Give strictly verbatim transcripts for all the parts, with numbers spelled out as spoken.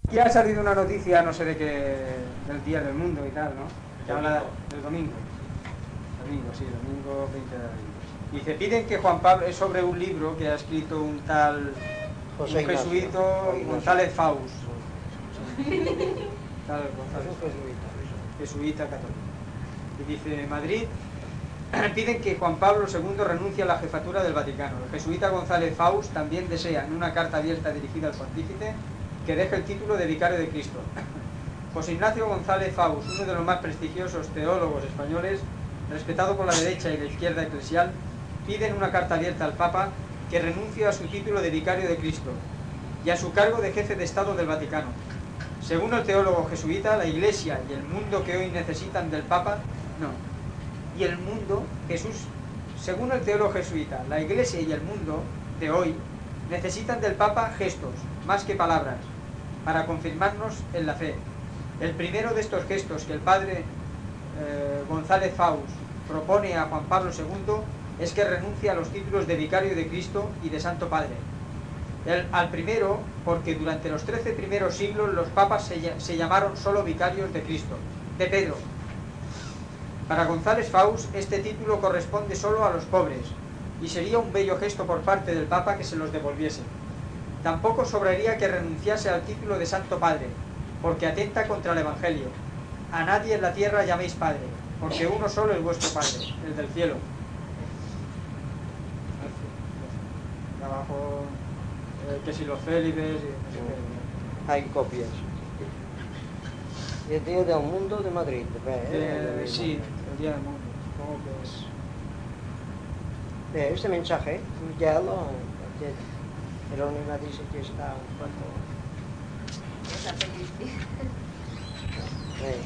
Ya ha salido una noticia, no sé de qué, del Día del Mundo y tal, ¿no? Que habla del domingo. Domingo, sí, domingo veinte de abril. Dice, piden que Juan Pablo, es sobre un libro que ha escrito un tal José un jesuito González Faus. Tal González Faus. Jesuita católico. Y dice, Madrid, piden que Juan Pablo segundo renuncie a la jefatura del Vaticano. El jesuita González Faus también desea, en una carta abierta dirigida al pontífice, que deje el título de vicario de Cristo. José Ignacio González Faus, uno de los más prestigiosos teólogos españoles, respetado por la derecha y la izquierda eclesial, pide en una carta abierta al Papa que renuncie a su título de vicario de Cristo y a su cargo de jefe de Estado del Vaticano. Según el teólogo jesuita, la Iglesia y el mundo que hoy necesitan del Papa, no, y el mundo, Jesús, según el teólogo jesuita, la Iglesia y el mundo de hoy necesitan del Papa gestos, más que palabras, para confirmarnos en la fe. El primero de estos gestos que el padre eh, González Faus propone a Juan Pablo segundo es que renuncie a los títulos de vicario de Cristo y de Santo Padre. El, al primero, porque durante los trece primeros siglos los papas se, se llamaron solo vicarios de Cristo, de Pedro. Para González Faus, este título corresponde solo a los pobres, y sería un bello gesto por parte del Papa que se los devolviese. Tampoco sobraría que renunciase al título de Santo Padre, porque atenta contra el Evangelio. A nadie en la tierra llaméis Padre, porque uno solo es vuestro Padre, el del cielo. Abajo, eh, que si los célibes... Y no sé qué. Hay copias. Y el Día del Mundo de Madrid. Eh, sí, el Día del Mundo. Supongo que es... Eh, este mensaje ya lo... Jerónima dice que está un poco... Eh.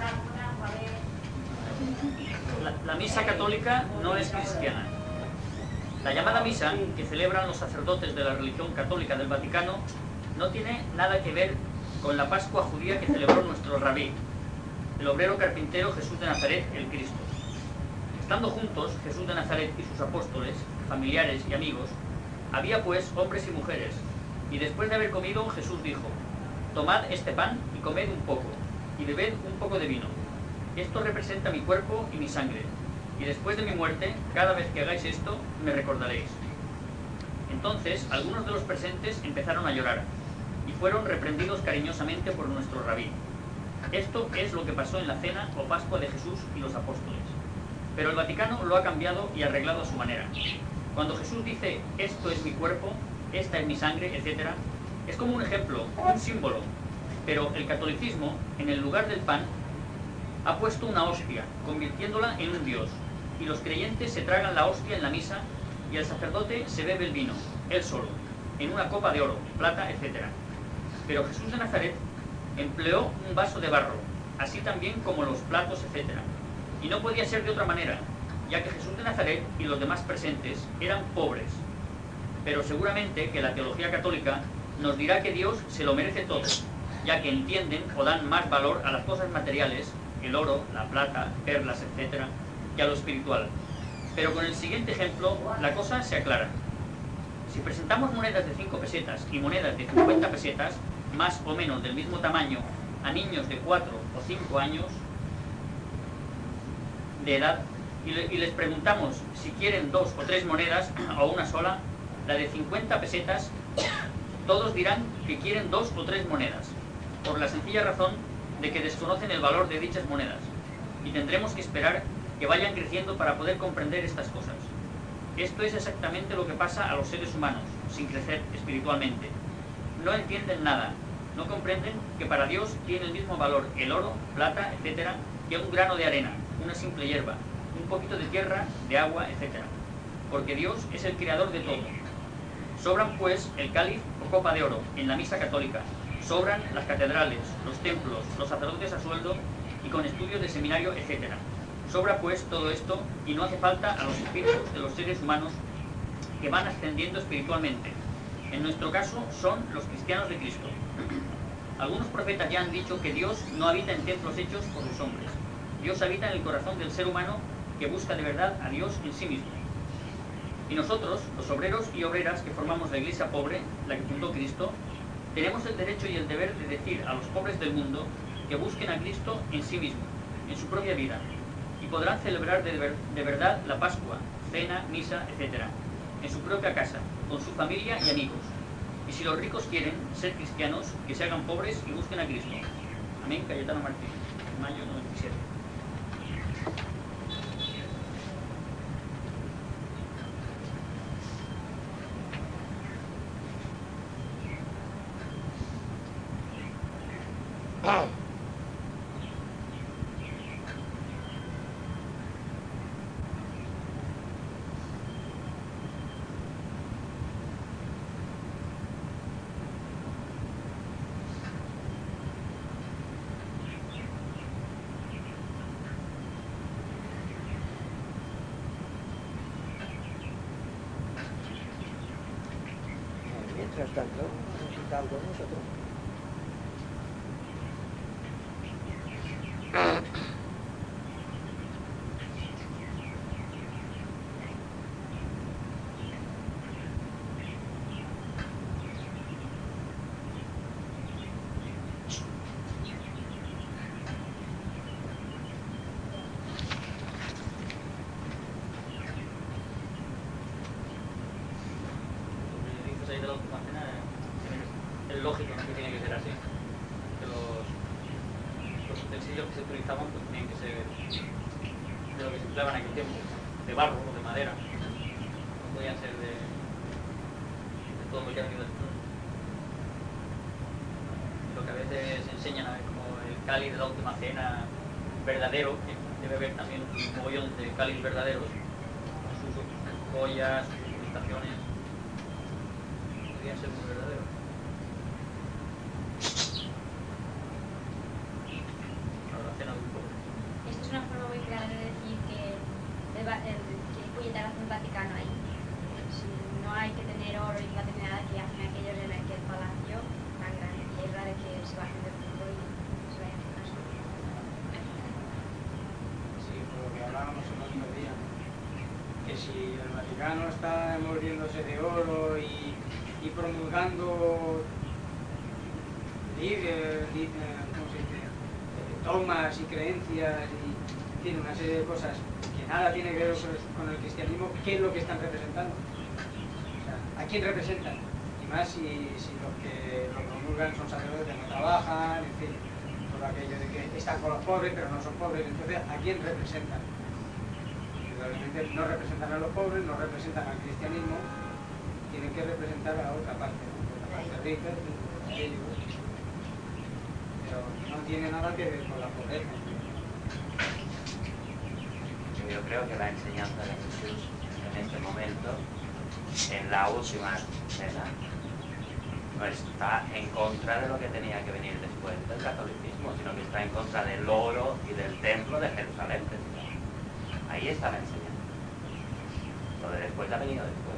La, la misa católica no es cristiana. La llamada misa que celebran los sacerdotes de la religión católica del Vaticano no tiene nada que ver con la Pascua judía que celebró nuestro rabí, el obrero carpintero Jesús de Nazaret, el Cristo. Estando juntos Jesús de Nazaret y sus apóstoles, familiares y amigos, había pues hombres y mujeres, y después de haber comido Jesús dijo: tomad este pan y comed un poco, y bebed un poco de vino. Esto representa mi cuerpo y mi sangre, y después de mi muerte, cada vez que hagáis esto, me recordaréis. Entonces, algunos de los presentes empezaron a llorar, y fueron reprendidos cariñosamente por nuestro rabí. Esto es lo que pasó en la cena o Pascua de Jesús y los apóstoles. Pero el Vaticano lo ha cambiado y arreglado a su manera. Cuando Jesús dice, esto es mi cuerpo, esta es mi sangre, etcétera, es como un ejemplo, un símbolo. Pero el catolicismo, en el lugar del pan, ha puesto una hostia, convirtiéndola en un dios. Y los creyentes se tragan la hostia en la misa y el sacerdote se bebe el vino, él solo, en una copa de oro, plata, etcétera. Pero Jesús de Nazaret empleó un vaso de barro, así también como los platos, etcétera. Y no podía ser de otra manera, ya que Jesús de Nazaret y los demás presentes eran pobres. Pero seguramente que la teología católica nos dirá que Dios se lo merece todo, ya que entienden o dan más valor a las cosas materiales, el oro, la plata, perlas, etcétera, que a lo espiritual. Pero con el siguiente ejemplo, la cosa se aclara. Si presentamos monedas de cinco pesetas y monedas de cincuenta pesetas, más o menos del mismo tamaño, a niños de cuatro o cinco años de edad, y, le, y les preguntamos si quieren dos o tres monedas o una sola, la de cincuenta pesetas, todos dirán que quieren dos o tres monedas, por la sencilla razón de que desconocen el valor de dichas monedas, y tendremos que esperar que vayan creciendo para poder comprender estas cosas. Esto es exactamente lo que pasa a los seres humanos, sin crecer espiritualmente. No entienden nada, no comprenden que para Dios tiene el mismo valor el oro, plata, etcétera, que un grano de arena, una simple hierba, un poquito de tierra, de agua, etcétera. Porque Dios es el creador de todo. Sobran pues el cáliz o copa de oro en la misa católica, sobran las catedrales, los templos, los sacerdotes a sueldo y con estudios de seminario, etcétera. Sobra pues todo esto y no hace falta a los espíritus de los seres humanos que van ascendiendo espiritualmente. En nuestro caso son los cristianos de Cristo. Algunos profetas ya han dicho que Dios no habita en templos hechos por los hombres. Dios habita en el corazón del ser humano que busca de verdad a Dios en sí mismo. Y nosotros, los obreros y obreras que formamos la iglesia pobre, la que fundó Cristo, tenemos el derecho y el deber de decir a los pobres del mundo que busquen a Cristo en sí mismo, en su propia vida, y podrán celebrar de, ver, de verdad la Pascua, cena, misa, etcétera, en su propia casa, con su familia y amigos. Y si los ricos quieren ser cristianos, que se hagan pobres y busquen a Cristo. Amén, Cayetano Martín, mayo noventa y siete. Mientras tanto, necesita algo nosotros. De la última cena es lógico, ¿no?, que tiene que ser así, que los, los utensilios que se utilizaban pues tenían que ser de lo que se empleaba en aquel tiempo, de barro o de madera, no podían ser de, de todo lo que ha venido después. Lo que a veces enseñan a ver como el cáliz de la última cena verdadero, que debe haber también un mogollón de cáliz verdaderos, con sus joyas, sus ilustraciones, podrían ser muy verdaderos. Ahora la cena de un pobre. Esto es una forma muy clara de decir que el, el, que el puñetarazo en Vaticano ahí. Si no hay que tener oro y plata ni nada, que hacen aquellos en aquel palacio tan grande, y es raro que se bajen del mundo y se vayan a casa. Sí, por lo que hablábamos el otro día, que si el Vaticano está envolviéndose de oro y y promulgando libres, ¿cómo se dice?, dogmas y creencias y tiene una serie de cosas que nada tiene que ver con el cristianismo, ¿qué es lo que están representando? O sea, ¿a quién representan? Y más si, si los que lo promulgan son sacerdotes que no trabajan, en fin, todo aquello de que están con los pobres pero no son pobres, entonces ¿a quién representan? Realmente no representan a los pobres, no representan al cristianismo, tienen que representar a otra parte, ¿no? La parte rica, pero no tiene nada que ver con la pobreza. Yo creo que la enseñanza de Jesús en este momento, en la última cena, no está en contra de lo que tenía que venir después del catolicismo, sino que está en contra del oro y del templo de Jerusalén. Ahí está la enseñanza. Lo de después ha venido después.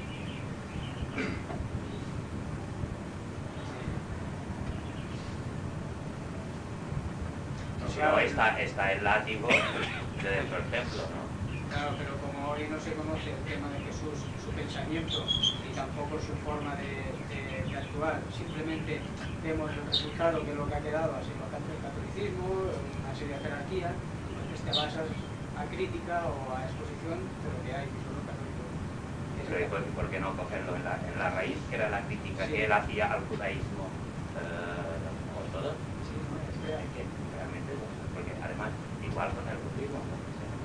O sea, no, está, está el látigo de dentro del templo, ¿no? Claro, pero como hoy no se conoce el tema de Jesús, su pensamiento y tampoco su forma de, de, de actuar, simplemente vemos el resultado que es lo que ha quedado, así lo que el catolicismo, una serie de jerarquías, entonces te basas a crítica o a exposición de lo que hay. Pero ¿y por, por qué no cogerlo en la, en la raíz, que era la crítica sí. que él hacía al judaísmo eh, ortodoxo? Sí, no, es que hay que realmente, porque además, igual con el judaísmo, ¿no?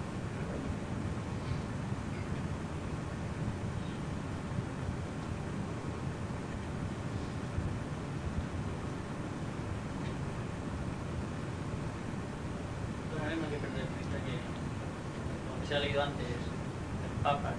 La misma que perder de vista que, como se ha leído antes, el Papa,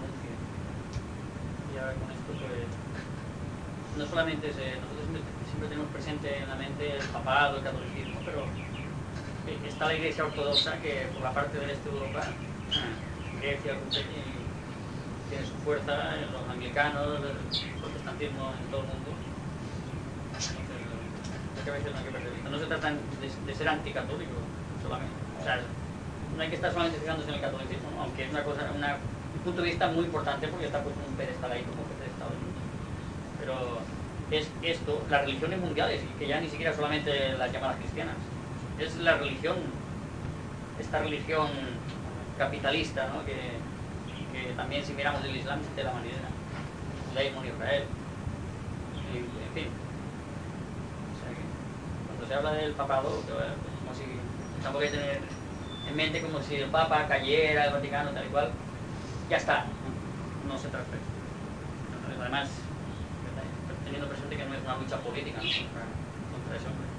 y ahora con esto pues no solamente se, nosotros siempre, siempre tenemos presente en la mente el papado, el catolicismo, pero está la Iglesia ortodoxa que por la parte del este de Europa, Grecia, tiene su fuerza, los anglicanos, el protestantismo en todo el mundo. Entonces, hay que a veces no hay que perder vista. No se trata de, de ser anticatólico solamente, o sea, no hay que estar solamente fijándose en el catolicismo, ¿no? Aunque es una cosa, una punto de vista muy importante porque está puesto en un pedestal ahí como jefe de Estado. Pero es esto, las religiones mundiales, y que ya ni siquiera solamente las llamadas cristianas, es la religión, esta religión capitalista, ¿no? que, que también si miramos el Islam de la manera, Leimon Israel, y, en fin. O sea que, cuando se habla del papado, como si, tampoco hay que tener en mente como si el Papa cayera, el Vaticano, tal y cual, ya está, no se transfiere. Además, teniendo presente que no es una lucha política, ¿no? contra, contra ese hombre.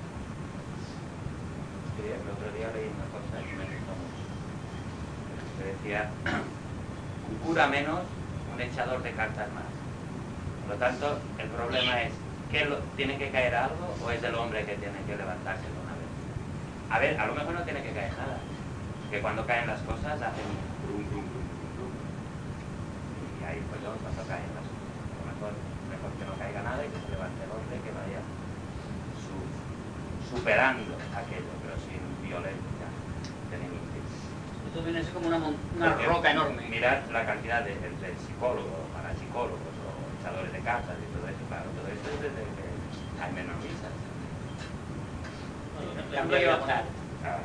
Sí, el otro día leí una cosa que me gustó mucho. Que decía, un cura menos, un echador de cartas más. Por lo tanto, el problema es, ¿qué lo, ¿tiene que caer algo o es el hombre que tiene que levantarse de una vez? A ver, a lo mejor no tiene que caer nada. Que cuando caen las cosas hacen brum, brum, brum, brum, brum. Y ahí pues cuando caen las cosas. A lo mejor, mejor que no caiga nada y que se levante el hombre que vaya su, superando aquello, pero sin violencia de ningún tipo. Esto viene a ser como una, una Porque roca enorme. Mirad la cantidad de, de psicólogos, parapsicólogos o echadores de cartas y todo eso, claro, todo eso es desde que hay menos misas. Ejemplo que iba a poner. Claro.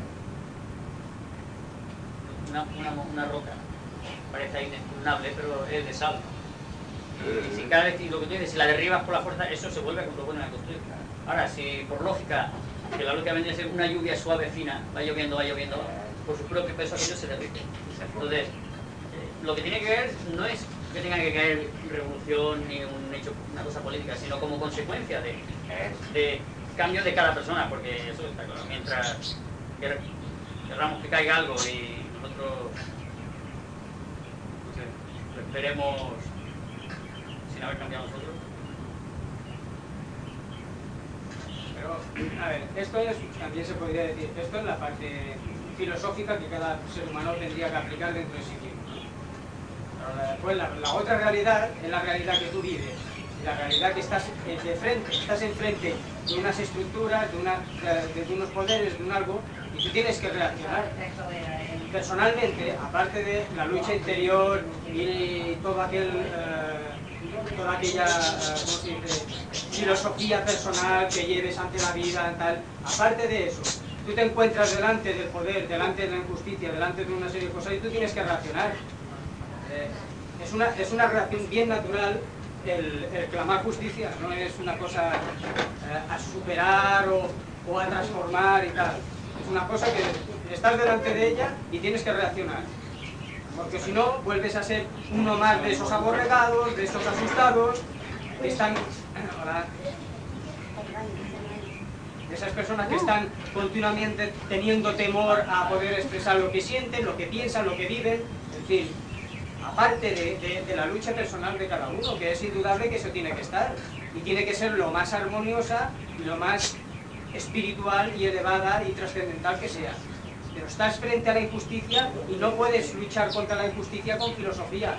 Una, una, una roca, parece inexpugnable, pero es de sal. Y si cada vez, y lo que tú dices, si la derribas por la fuerza, eso se vuelve a vuelven a construir. Ahora, si por lógica, que la lógica vendría a ser una lluvia suave, fina, va lloviendo, va lloviendo, por su propio peso aquello se derrite. Entonces, eh, lo que tiene que ver no es que tenga que caer revolución ni un hecho, una cosa política, sino como consecuencia de, de cambios de cada persona, porque eso está claro. Mientras querramos que caiga algo y nosotros no sé, lo esperemos sin haber cambiado nosotros. Pero, a ver, esto es, también se podría decir, esto es la parte filosófica que cada ser humano tendría que aplicar dentro de sí mismo, ¿no? Pero la, pues la, la otra realidad es la realidad que tú vives, la realidad que estás de frente, estás enfrente de unas estructuras, de, una, de, de unos poderes, de un algo, y tú tienes que reaccionar. Personalmente, aparte de la lucha interior y todo aquel... Eh, toda aquella uh, ¿cómo se dice? filosofía personal que lleves ante la vida, tal. Aparte de eso, tú te encuentras delante del poder, delante de la injusticia, delante de una serie de cosas y tú tienes que reaccionar. Eh, es, una, es una reacción bien natural el, el clamar justicia, no es una cosa eh, a superar o, o a transformar y tal. Es una cosa que estás delante de ella y tienes que reaccionar. Porque si no, vuelves a ser uno más de esos aborregados, de esos asustados, que están... Hola. De esas personas que están continuamente teniendo temor a poder expresar lo que sienten, lo que piensan, lo que viven, en fin. Aparte de, de, de la lucha personal de cada uno, que es indudable que eso tiene que estar. Y tiene que ser lo más armoniosa y lo más espiritual y elevada y trascendental que sea. Pero estás frente a la injusticia y no puedes luchar contra la injusticia con filosofía.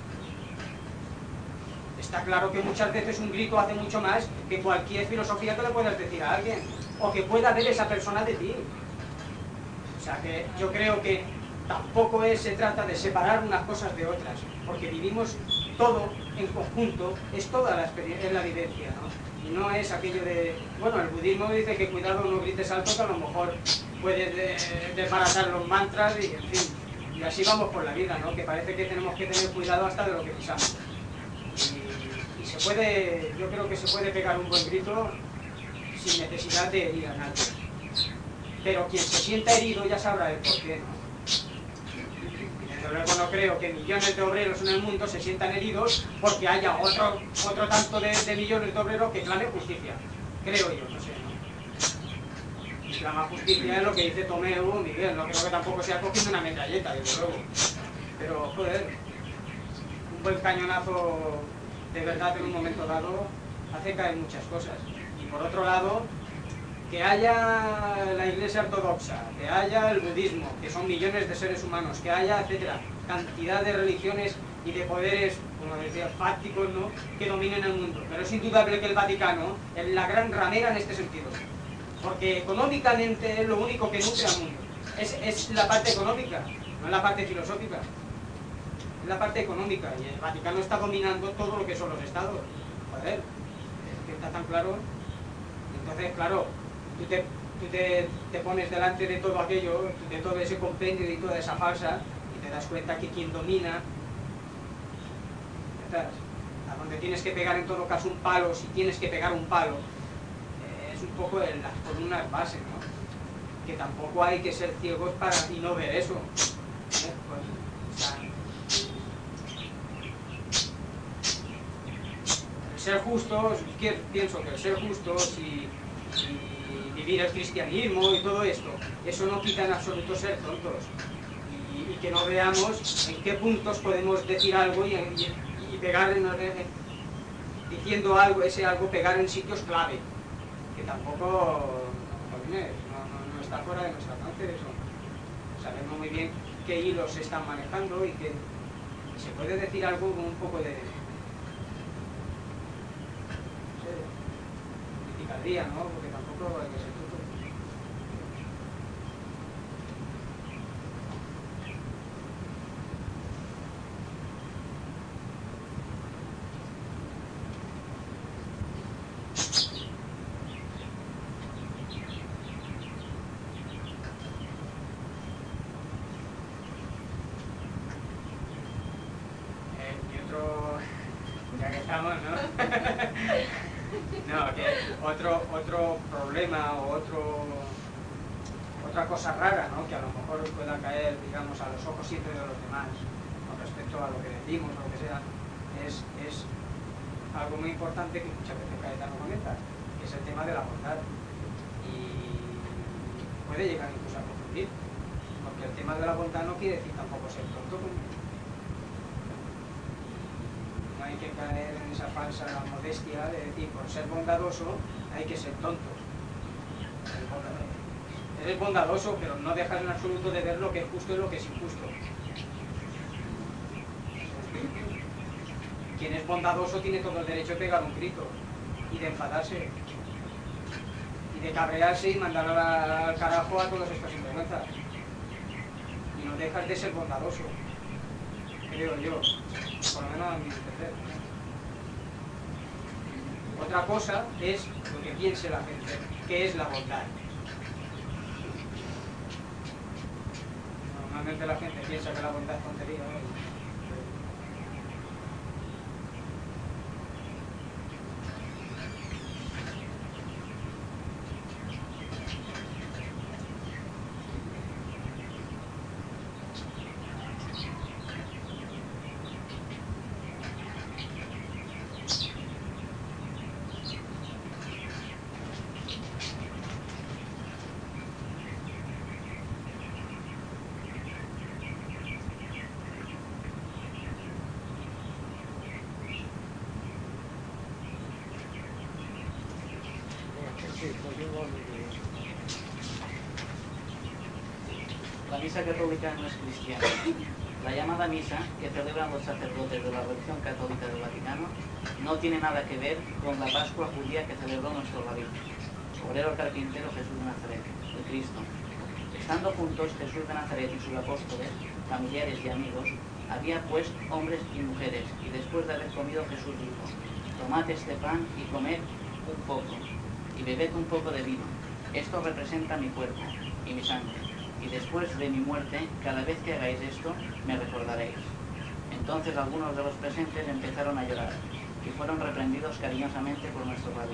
Está claro que muchas veces un grito hace mucho más que cualquier filosofía que le puedas decir a alguien, o que pueda ver esa persona de ti. O sea que yo creo que tampoco es, se trata de separar unas cosas de otras, porque vivimos todo en conjunto, es toda la experiencia, es la vivencia, ¿no? Y no es aquello de... Bueno, el budismo dice que cuidado no grites alto, que a lo mejor puedes de, desbaratar los mantras y, en fin, y así vamos por la vida, ¿no? Que parece que tenemos que tener cuidado hasta de lo que pisamos. Y, y se puede, yo creo que se puede pegar un buen grito sin necesidad de herir a nadie. Pero quien se sienta herido ya sabrá el porqué, ¿no? Luego no creo que millones de obreros en el mundo se sientan heridos porque haya otro, otro tanto de, de millones de obreros que clamen justicia. Creo yo, no sé, ¿no? Y clamar justicia es lo que dice Tomeu, Miguel, no creo que tampoco sea cogiendo una metralleta, desde luego. Pero, joder, un buen cañonazo de verdad en un momento dado hace caer muchas cosas. Y por otro lado, que haya la Iglesia Ortodoxa, que haya el budismo, que son millones de seres humanos, que haya, etcétera, cantidad de religiones y de poderes, como decía, fácticos, ¿no?, que dominen el mundo. Pero es indudable que el Vaticano es la gran ramera en este sentido, porque económicamente es lo único que nutre al mundo. Es, es la parte económica, no es la parte filosófica. Es la parte económica, y el Vaticano está dominando todo lo que son los estados. Joder. está tan claro. Entonces, claro, tú te, tú te, te pones delante de todo aquello, de todo ese compendio y toda esa farsa, y te das cuenta que quien domina, ¿estás? A donde tienes que pegar en todo caso un palo, si tienes que pegar un palo, eh, es un poco en las columnas base, ¿no? Que tampoco hay que ser ciegos para y no ver eso. ¿eh? Pues, o sea, el ser justo, pienso que el ser justos y, y vivir el cristianismo y todo esto, eso no quita en absoluto ser tontos. Y, y que no veamos en qué puntos podemos decir algo y, y, y pegar en, diciendo algo, ese algo pegar en sitios clave, que tampoco no, no, no está fuera de nuestro alcance eso. Sabemos muy bien qué hilos se están manejando y que se puede decir algo con un poco de, no sé, de picardía, ¿no? Porque tampoco hay que ser tonto. No, que otro, otro problema o otro, otra cosa rara, ¿no? Que a lo mejor pueda caer, digamos, a los ojos siempre de los demás con respecto a lo que decimos o lo que sea, es, es algo muy importante que muchas veces Cayetano comenta, que es el tema de la bondad, y puede llegar incluso a confundir, porque el tema de la bondad no quiere decir tampoco ser tonto. No hay que caer en esa falsa modestia de decir, por ser bondadoso hay que ser tonto. Eres bondadoso, pero no dejas en absoluto de ver lo que es justo y lo que es injusto. Quien es bondadoso tiene todo el derecho de pegar un grito y de enfadarse y de cabrearse y mandar al carajo a todos estos sinvergüenzas. Y no dejas de ser bondadoso, creo yo. Por lo menos a mi entender. Otra cosa es lo que piense la gente, que es la bondad. Normalmente la gente piensa que la bondad es tontería, ¿no? La misa católica no es cristiana. La llamada misa que celebran los sacerdotes de la religión católica del Vaticano no tiene nada que ver con la Pascua judía que celebró nuestro rabí, obrero carpintero Jesús de Nazaret, el Cristo. Estando juntos Jesús de Nazaret y sus apóstoles, familiares y amigos, había pues hombres y mujeres, y después de haber comido Jesús dijo: tomad este pan y comed un poco, y bebed un poco de vino. Esto representa mi cuerpo y mi sangre, y después de mi muerte, cada vez que hagáis esto, me recordaréis. Entonces algunos de los presentes empezaron a llorar, y fueron reprendidos cariñosamente por nuestro rabí.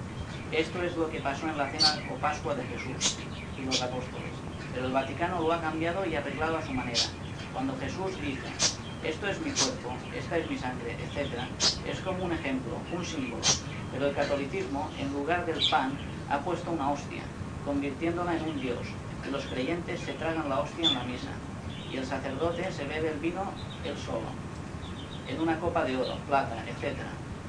Esto es lo que pasó en la cena o Pascua de Jesús y los apóstoles, pero el Vaticano lo ha cambiado y arreglado a su manera. Cuando Jesús dice: esto es mi cuerpo, esta es mi sangre, etcétera, es como un ejemplo, un símbolo, pero el catolicismo, en lugar del pan, ha puesto una hostia, convirtiéndola en un dios, y los creyentes se tragan la hostia en la misa, y el sacerdote se bebe el vino él solo, en una copa de oro, plata, etcétera.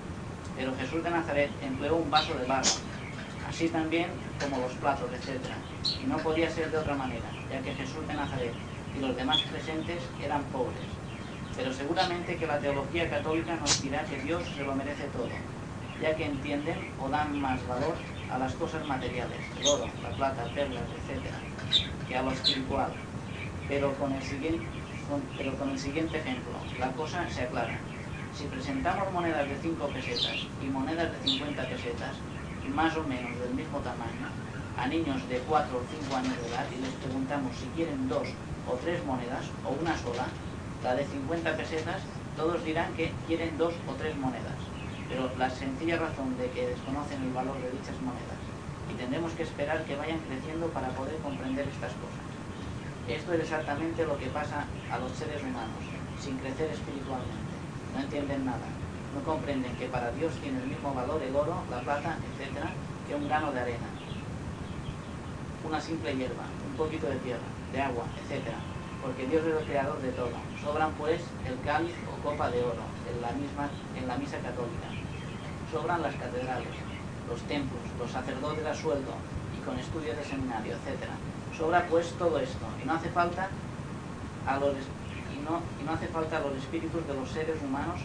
Pero Jesús de Nazaret empleó un vaso de barro, así también como los platos, etcétera, y no podía ser de otra manera, ya que Jesús de Nazaret y los demás presentes eran pobres. Pero seguramente que la teología católica nos dirá que Dios se lo merece todo, ya que entienden o dan más valor a las cosas materiales, el oro, la plata, perlas, etcétera, que a lo espiritual. Pero con el siguiente, con, pero con el siguiente ejemplo, la cosa se aclara. Si presentamos monedas de cinco pesetas y monedas de cincuenta pesetas, más o menos del mismo tamaño, a niños de cuatro o cinco años de edad y les preguntamos si quieren dos o tres monedas o una sola, la de cincuenta pesetas, todos dirán que quieren dos o tres monedas, pero la sencilla razón de que desconocen el valor de dichas monedas y tendremos que esperar que vayan creciendo para poder comprender estas cosas. Esto es exactamente lo que pasa a los seres humanos, sin crecer espiritualmente. No entienden nada, no comprenden que para Dios tiene el mismo valor el oro, la plata, etcétera, que un grano de arena, una simple hierba, un poquito de tierra, de agua, etcétera, porque Dios es el creador de todo. Sobran pues el cáliz o copa de oro en la misma, en la misa católica. Sobran las catedrales, los templos, los sacerdotes a sueldo y con estudios de seminario, etcétera. Sobra pues todo esto y no hace falta a los y no, y no hace falta a los espíritus de los seres humanos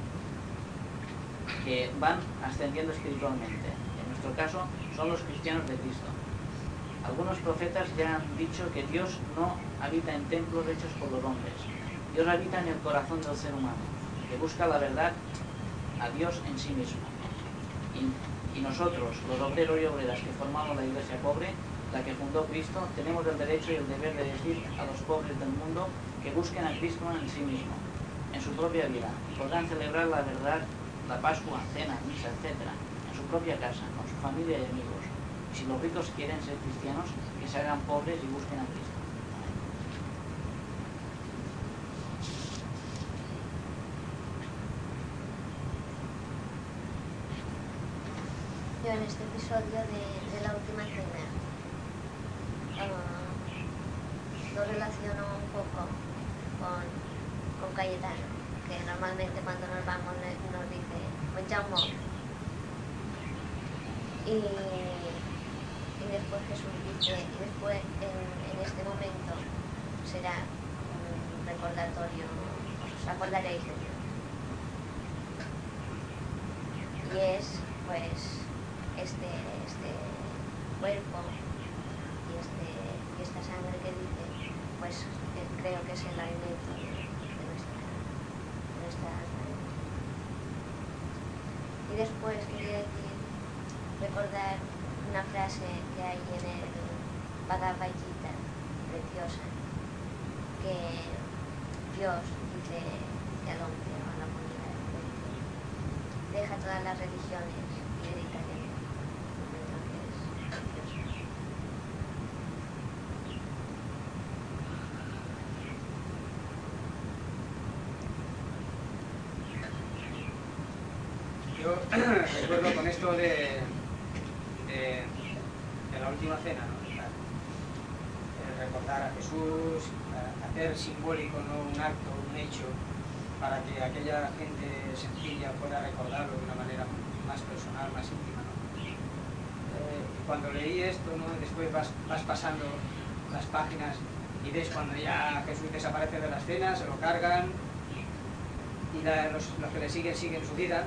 que van ascendiendo espiritualmente. En nuestro caso son los cristianos de Cristo. Algunos profetas ya han dicho que Dios no habita en templos hechos por los hombres. Dios habita en el corazón del ser humano, que busca la verdad a Dios en sí mismo. Y, y nosotros, los obreros y obreras que formamos la iglesia pobre, la que fundó Cristo, tenemos el derecho y el deber de decir a los pobres del mundo que busquen a Cristo en sí mismo, en su propia vida, y podrán celebrar la verdad, la Pascua, cena, misa, etcétera, en su propia casa, con su familia y amigos. Si los ricos quieren ser cristianos, que se hagan pobres y busquen a Cristo. Yo en este episodio de, de la última cena uh, lo relaciono un poco con, con Cayetano, que normalmente cuando nos vamos nos dice "Me llamo" y y después Jesús dice, y después en, en este momento será un recordatorio, os acordaréis de Dios. Y es pues este, este cuerpo y, este, y esta sangre que dice, pues que creo que es el alimento de, de nuestra, de nuestra alma. Y después quería decir, recordar una frase que hay en el Bhagavad Gita, preciosa, que Dios dice al hombre o a la humanidad, deja todas las religiones y dedícate a mí. Entonces, precioso. Yo recuerdo con esto de De, de la última cena, ¿no? El recordar a Jesús, a hacer simbólico, ¿no? Un acto, un hecho, para que aquella gente sencilla pueda recordarlo de una manera más personal, más íntima, ¿no? Eh, cuando leí esto, ¿no? Después vas, vas pasando las páginas y ves cuando ya Jesús desaparece de la escena, se lo cargan y la, los, los que le siguen siguen su vida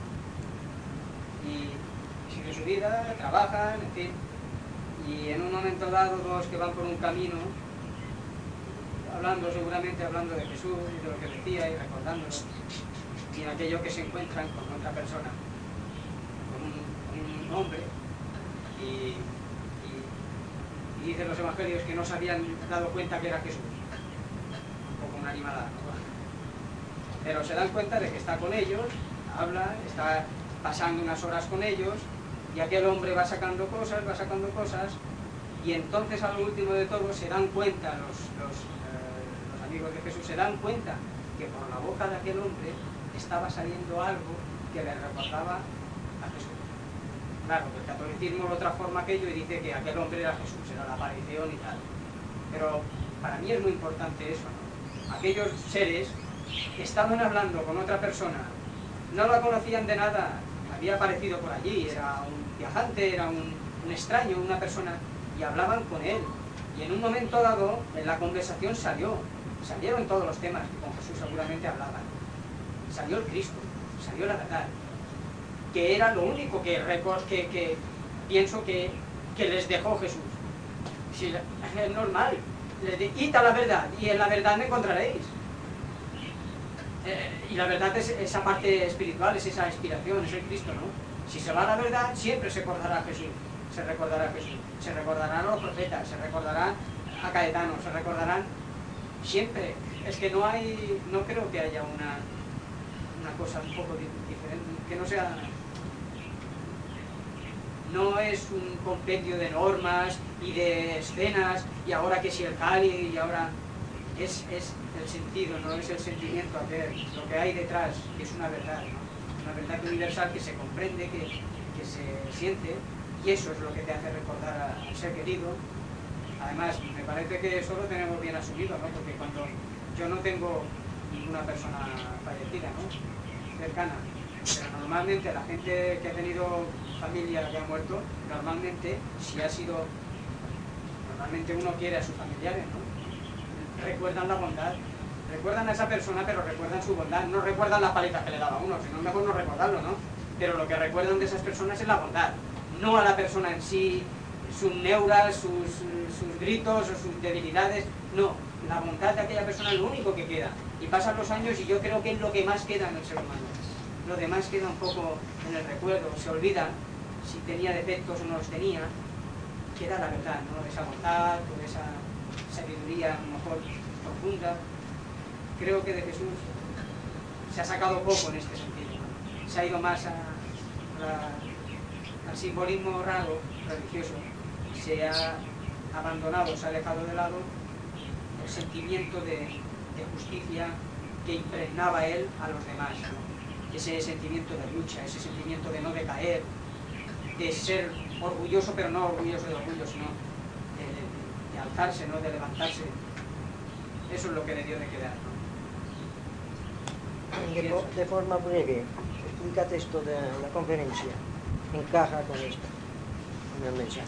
y siguen su vida, trabajan, en fin, y en un momento dado dos que van por un camino, hablando seguramente, hablando de Jesús y de lo que decía y recordándolo, y en aquello que se encuentran con otra persona, con un, con un hombre, y, y, y dicen los evangelios que no se habían dado cuenta que era Jesús, un poco una animalada, ¿no? Pero se dan cuenta de que está con ellos, habla, está pasando unas horas con ellos, y aquel hombre va sacando cosas, va sacando cosas, y entonces a lo último de todo se dan cuenta, los, los, eh, los amigos de Jesús se dan cuenta que por la boca de aquel hombre estaba saliendo algo que le recordaba a Jesús. Claro, el catolicismo lo transforma aquello y dice que aquel hombre era Jesús, era la aparición y tal. Pero para mí es muy importante eso, ¿no? Aquellos seres estaban hablando con otra persona, no la conocían de nada, había aparecido por allí, era un viajante, era un, un extraño, una persona, y hablaban con él. Y en un momento dado, en la conversación salió, salieron todos los temas que con Jesús seguramente hablaban. Salió el Cristo, salió la verdad, que era lo único que, que, que pienso que, que les dejó Jesús. Si, es normal, les di, id a la verdad, y en la verdad me encontraréis. Eh, y la verdad es esa parte espiritual, es esa inspiración, es el Cristo, ¿no? Si se va a la verdad, siempre se recordará a Jesús, se recordará a Jesús, se recordarán a los profetas, se recordarán a Caetano, se recordarán siempre. Es que no hay, no creo que haya una, una cosa un poco diferente, que no sea... No es un compendio de normas y de escenas, y ahora que si el Cali, y ahora... Es, es el sentido, no es el sentimiento a ver, lo que hay detrás, que es una verdad, ¿no? Una verdad universal que se comprende, que, que se siente, y eso es lo que te hace recordar al ser querido. Además, me parece que eso lo tenemos bien asumido, ¿no? Porque cuando yo no tengo ninguna persona fallecida, ¿no? Cercana, pero normalmente la gente que ha tenido familia que ha muerto, normalmente, si ha sido, normalmente uno quiere a sus familiares, ¿no? Recuerdan la bondad, recuerdan a esa persona, pero recuerdan su bondad, no recuerdan las palizas que le daba a uno, si no es mejor no recordarlo, ¿no? Pero lo que recuerdan de esas personas es la bondad, no a la persona en sí, sus neuras, sus, sus gritos o sus debilidades, no, la bondad de aquella persona es lo único que queda. Y pasan los años y yo creo que es lo que más queda en el ser humano. Lo demás queda un poco en el recuerdo, se olvida si tenía defectos o no los tenía, queda la verdad, ¿no? De esa bondad, de esa sabiduría a lo mejor profunda. Creo que de Jesús se ha sacado poco en este sentido, ¿no? Se ha ido más a, a, al simbolismo raro, religioso, se ha abandonado, se ha dejado de lado el sentimiento de, de justicia que impregnaba él a los demás, ¿no? Ese sentimiento de lucha, ese sentimiento de no decaer, de ser orgulloso, pero no orgulloso de orgullo, sino de alzarse, ¿no? De levantarse. Eso es lo que debió de quedar, ¿no? De, de forma breve, explícate esto de la conferencia. Encaja con esto, con el mensaje.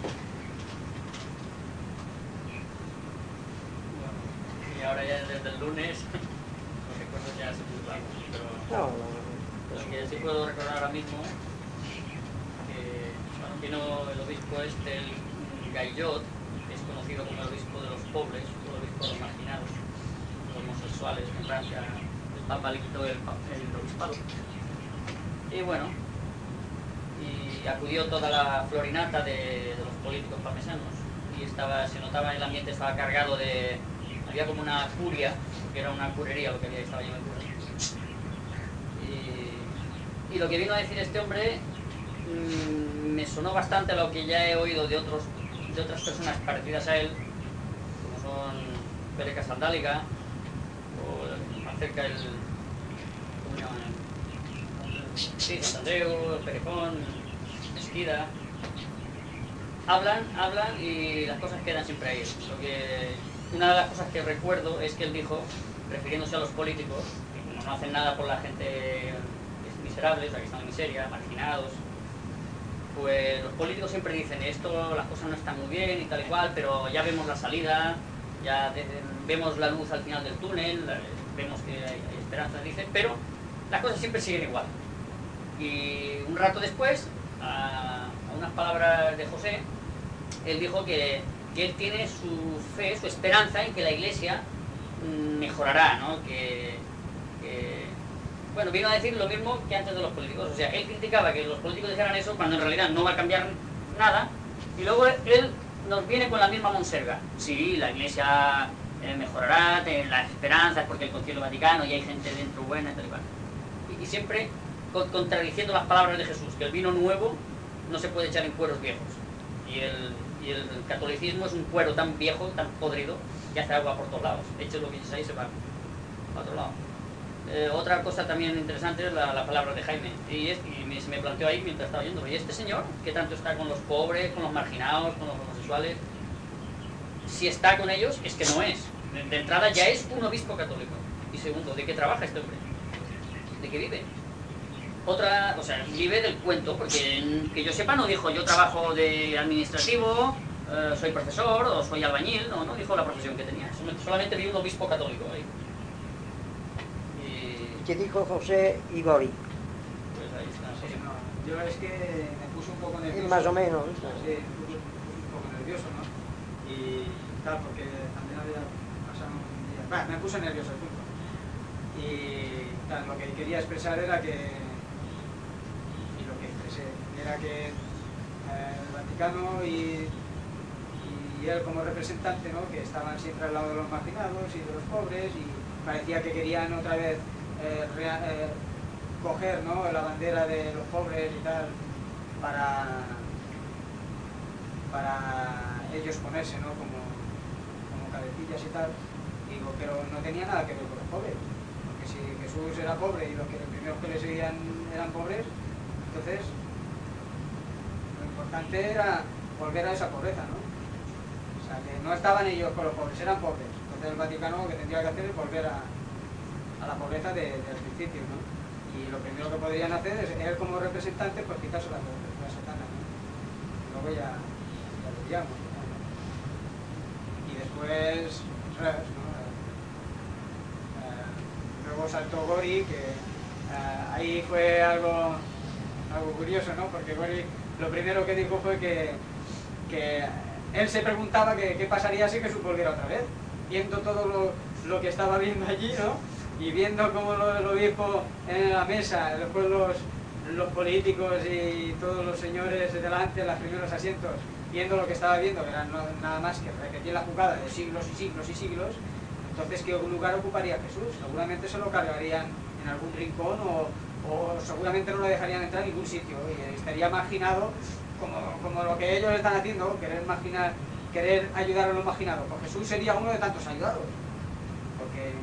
Bueno, y ahora ya desde el lunes, los recuerdos ya se muy largos, pero No, no, no. lo que sí puedo recordar ahora mismo, que bueno, vino el obispo este, el Gaillot, conocido como el obispo de los pobres, o el obispo de los marginados, los homosexuales en Francia. El Papa le quitó el, el obispado. Y bueno, y acudió toda la florinata de, de los políticos parmesanos, y estaba, se notaba, el ambiente estaba cargado de... había como una curia, que era una curería lo que había, estaba lleno de curas. Y, y lo que vino a decir este hombre mmm, me sonó bastante a lo que ya he oído de otros de otras personas parecidas a él, como son Pere Casaldáliga, o acerca del... ¿cómo se llaman? Sí, Santandreu, Perejón, Mesquida. Hablan, hablan y las cosas quedan siempre ahí. Lo que, una de las cosas que recuerdo es que él dijo, refiriéndose a los políticos, que como no hacen nada por la gente miserable, o sea, que están en miseria, marginados, pues los políticos siempre dicen esto, las cosas no están muy bien y tal y cual, pero ya vemos la salida, ya de, de, vemos la luz al final del túnel, vemos que hay, hay esperanza, dice, pero las cosas siempre siguen igual. Y un rato después, a, a unas palabras de José, él dijo que, que él tiene su fe, su esperanza en que la Iglesia mejorará, ¿no? Que, que bueno, vino a decir lo mismo que antes de los políticos. O sea, él criticaba que los políticos dijeran eso cuando en realidad no va a cambiar nada. Y luego él nos viene con la misma monserga. Sí, la Iglesia eh, mejorará, tiene las esperanzas porque el Concilio Vaticano y hay gente dentro buena y tal y cual. Y, y siempre con, contradiciendo las palabras de Jesús, que el vino nuevo no se puede echar en cueros viejos. Y el, y el catolicismo es un cuero tan viejo, tan podrido, que hace agua por todos lados. De hecho, lo que dices ahí se va a otro lado. Eh, otra cosa también interesante es la, la palabra de Jaime, y, es, y me, se me planteó ahí mientras estaba yendo, y este señor, que tanto está con los pobres, con los marginados, con los homosexuales, si está con ellos, es que no es. De, de entrada ya es un obispo católico. Y segundo, ¿de qué trabaja este hombre? ¿De qué vive? Otra, o sea, vive del cuento, porque que yo sepa no dijo yo trabajo de administrativo, eh, soy profesor o soy albañil, no, no dijo la profesión que tenía, solamente vi un obispo católico ahí. ¿Qué dijo José Igori? Pues ahí está. Sí, no, yo es que me puse un poco nervioso. Más o menos. Sí, me puse un poco nervioso, ¿no? Y tal, porque también había pasado un día... Bueno, me puse nervioso, punto. y tal, lo que quería expresar era que, y lo que expresé, era que eh, el Vaticano y, y él como representante, ¿no?, que estaban siempre al lado de los marginados y de los pobres, y parecía que querían otra vez eh, rea, eh, coger, ¿no?, la bandera de los pobres y tal, para, para ellos ponerse, ¿no?, como, como cabecillas y tal. Digo, pero no tenía nada que ver con los pobres, porque si Jesús era pobre y los, que, los primeros que le seguían eran pobres, entonces lo importante era volver a esa pobreza, ¿no? O sea, que no estaban ellos con los pobres, eran pobres. Entonces el Vaticano lo que tendría que hacer es volver a, a la pobreza de, del principio, ¿no? Y lo primero que podrían hacer es, él como representante, pues quitarse la, la sotana, ¿no? Luego ya, ya lo veríamos, ¿no? Y después, ¿sabes?, ¿no? Luego saltó Gori, que uh, ahí fue algo, algo curioso, ¿no? Porque Gori lo primero que dijo fue que, que él se preguntaba que, qué pasaría si Jesús volviera otra vez, viendo todo lo, lo que estaba viendo allí, ¿no? Y viendo cómo lo, el obispo en la mesa, después los, los políticos y todos los señores delante en los primeros asientos, viendo lo que estaba viendo, que era no, nada más que repetir la jugada de siglos y siglos y siglos. Entonces, ¿qué lugar ocuparía Jesús? Seguramente se lo cargarían en algún rincón o, o seguramente no lo dejarían entrar en ningún sitio y estaría marginado como, como lo que ellos están haciendo, querer marginar, querer ayudar a los marginados. Pues Jesús sería uno de tantos ayudados. Porque...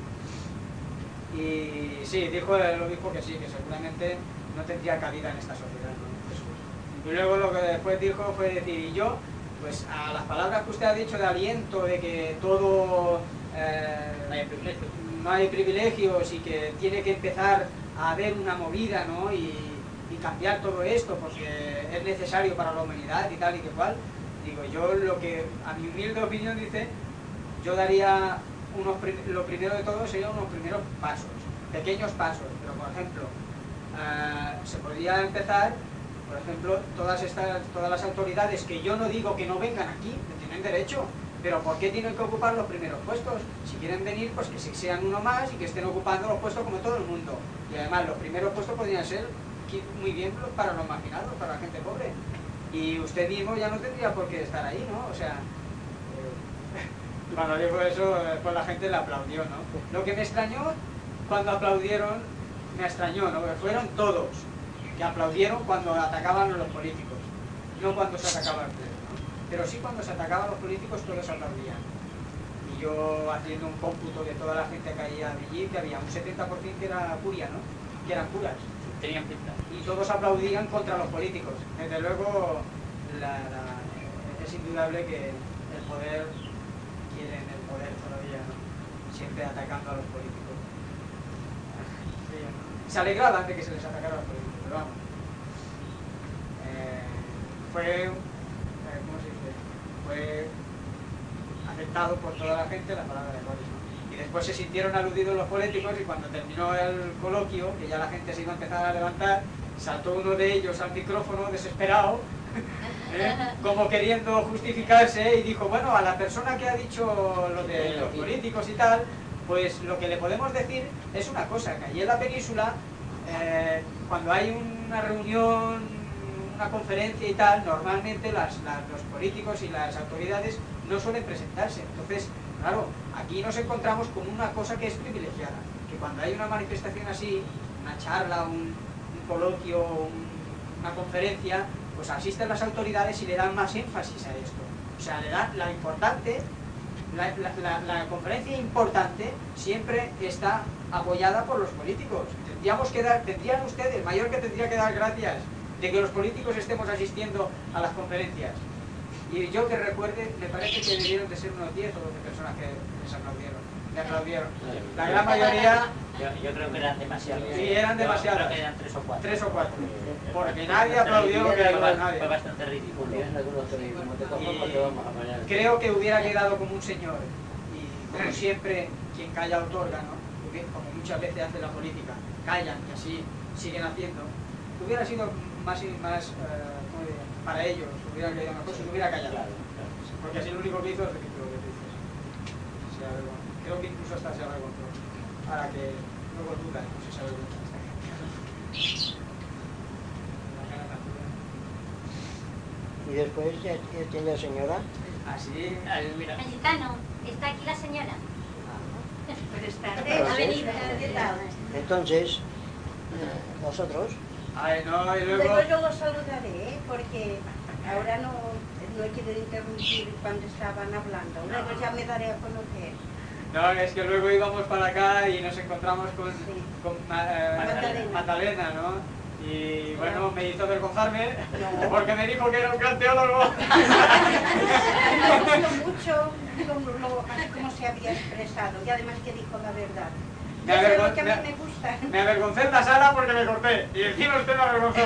Y sí, dijo el obispo que sí, que seguramente no tendría cabida en esta sociedad, ¿no?, Jesús. Y luego lo que después dijo fue decir, y yo, pues a las palabras que usted ha dicho de aliento, de que todo... Eh, no hay privilegios. no hay privilegios y que tiene que empezar a haber una movida, ¿no?, y, y cambiar todo esto porque es necesario para la humanidad y tal y que cual. Digo, yo lo que, a mi humilde opinión, dice, yo daría unos, lo primero de todo serían unos primeros pasos, pequeños pasos, pero por ejemplo, eh, se podría empezar, por ejemplo, todas estas, todas las autoridades, que yo no digo que no vengan aquí, que tienen derecho, pero ¿por qué tienen que ocupar los primeros puestos? Si quieren venir, pues que sean uno más y que estén ocupando los puestos como todo el mundo. Y además los primeros puestos podrían ser muy bien para los marginados, para la gente pobre. Y usted mismo ya no tendría por qué estar ahí, ¿no? O sea, eh, cuando dijo eso, pues la gente le aplaudió, ¿no? Lo que me extrañó cuando aplaudieron, me extrañó, ¿no? Porque fueron todos que aplaudieron cuando atacaban a los políticos, no cuando se atacaba al pueblo. Pero sí cuando se atacaban los políticos todos aplaudían. Y yo haciendo un cómputo de toda la gente que había allí, que había un setenta por ciento que era curia, ¿no?, que eran curas. Tenían pinta. Y todos aplaudían contra los políticos. Desde luego, la, la, es indudable que el poder, quieren el poder todavía, ¿no?, siempre atacando a los políticos. Se alegraban de que se les atacara a los políticos, pero vamos. Eh, fue... ¿Cómo se dice? Fue aceptado por toda la gente la palabra de Boris, ¿no? Y después se sintieron aludidos los políticos y cuando terminó el coloquio, que ya la gente se iba a empezar a levantar, saltó uno de ellos al micrófono desesperado, ¿eh?, como queriendo justificarse, y dijo, bueno, a la persona que ha dicho lo de los políticos y tal, pues lo que le podemos decir es una cosa, que allí en la península, eh, cuando hay una reunión, una conferencia y tal, normalmente las, las, los políticos y las autoridades no suelen presentarse. Entonces, claro, aquí nos encontramos con una cosa que es privilegiada, que cuando hay una manifestación así, una charla, un, un coloquio, un, una conferencia, pues asisten las autoridades y le dan más énfasis a esto. O sea, le dan la importante, la, la, la, la conferencia importante siempre está apoyada por los políticos. Tendríamos que dar, tendrían ustedes, mayor que tendría que dar gracias de que los políticos estemos asistiendo a las conferencias. Y yo que recuerde, me parece que debieron de ser unos diez o doce personas que les aplaudieron. Le aplaudieron. La gran mayoría... Yo, yo creo que eran demasiados. Sí, eran demasiados. Yo creo que eran tres o cuatro. Tres o cuatro. Porque nadie aplaudió lo que fue, ayudó a nadie. fue bastante ridículo. Y creo que hubiera quedado como un señor. Y como siempre, quien calla otorga, ¿no? Como muchas veces hace la política. Callan, que así siguen haciendo. Hubiera sido más, más eh, para ellos, hubiera quedado mejor si hubiera callado. Porque así lo único que hizo es ridículo, que dices. Creo que incluso hasta se avergonzó. Para que, no luego dura, no se sabe dónde está. Y después ya tiene la señora. Así, Ay, mira. Cayetano, está aquí la señora. Buenas tardes. Entonces, Ha venido. ¿Qué tal? entonces eh, vosotros, ay, no, y luego... Luego yo los saludaré, ¿eh? Porque ahora no, no he querido interrumpir cuando estaban hablando. Luego ya me daré a conocer. No, es que luego íbamos para acá y nos encontramos con, Sí. con eh, Magdalena. Magdalena, ¿no? Y bueno, me hizo avergonzarme No. porque me dijo que era un gran teólogo. Me gustó mucho como, lo- cómo se había expresado y además que dijo la verdad. Me Eso es avergon- lo que a mí me- me gusta. Me avergoncé en la sala porque me corté y encima usted me avergonzó.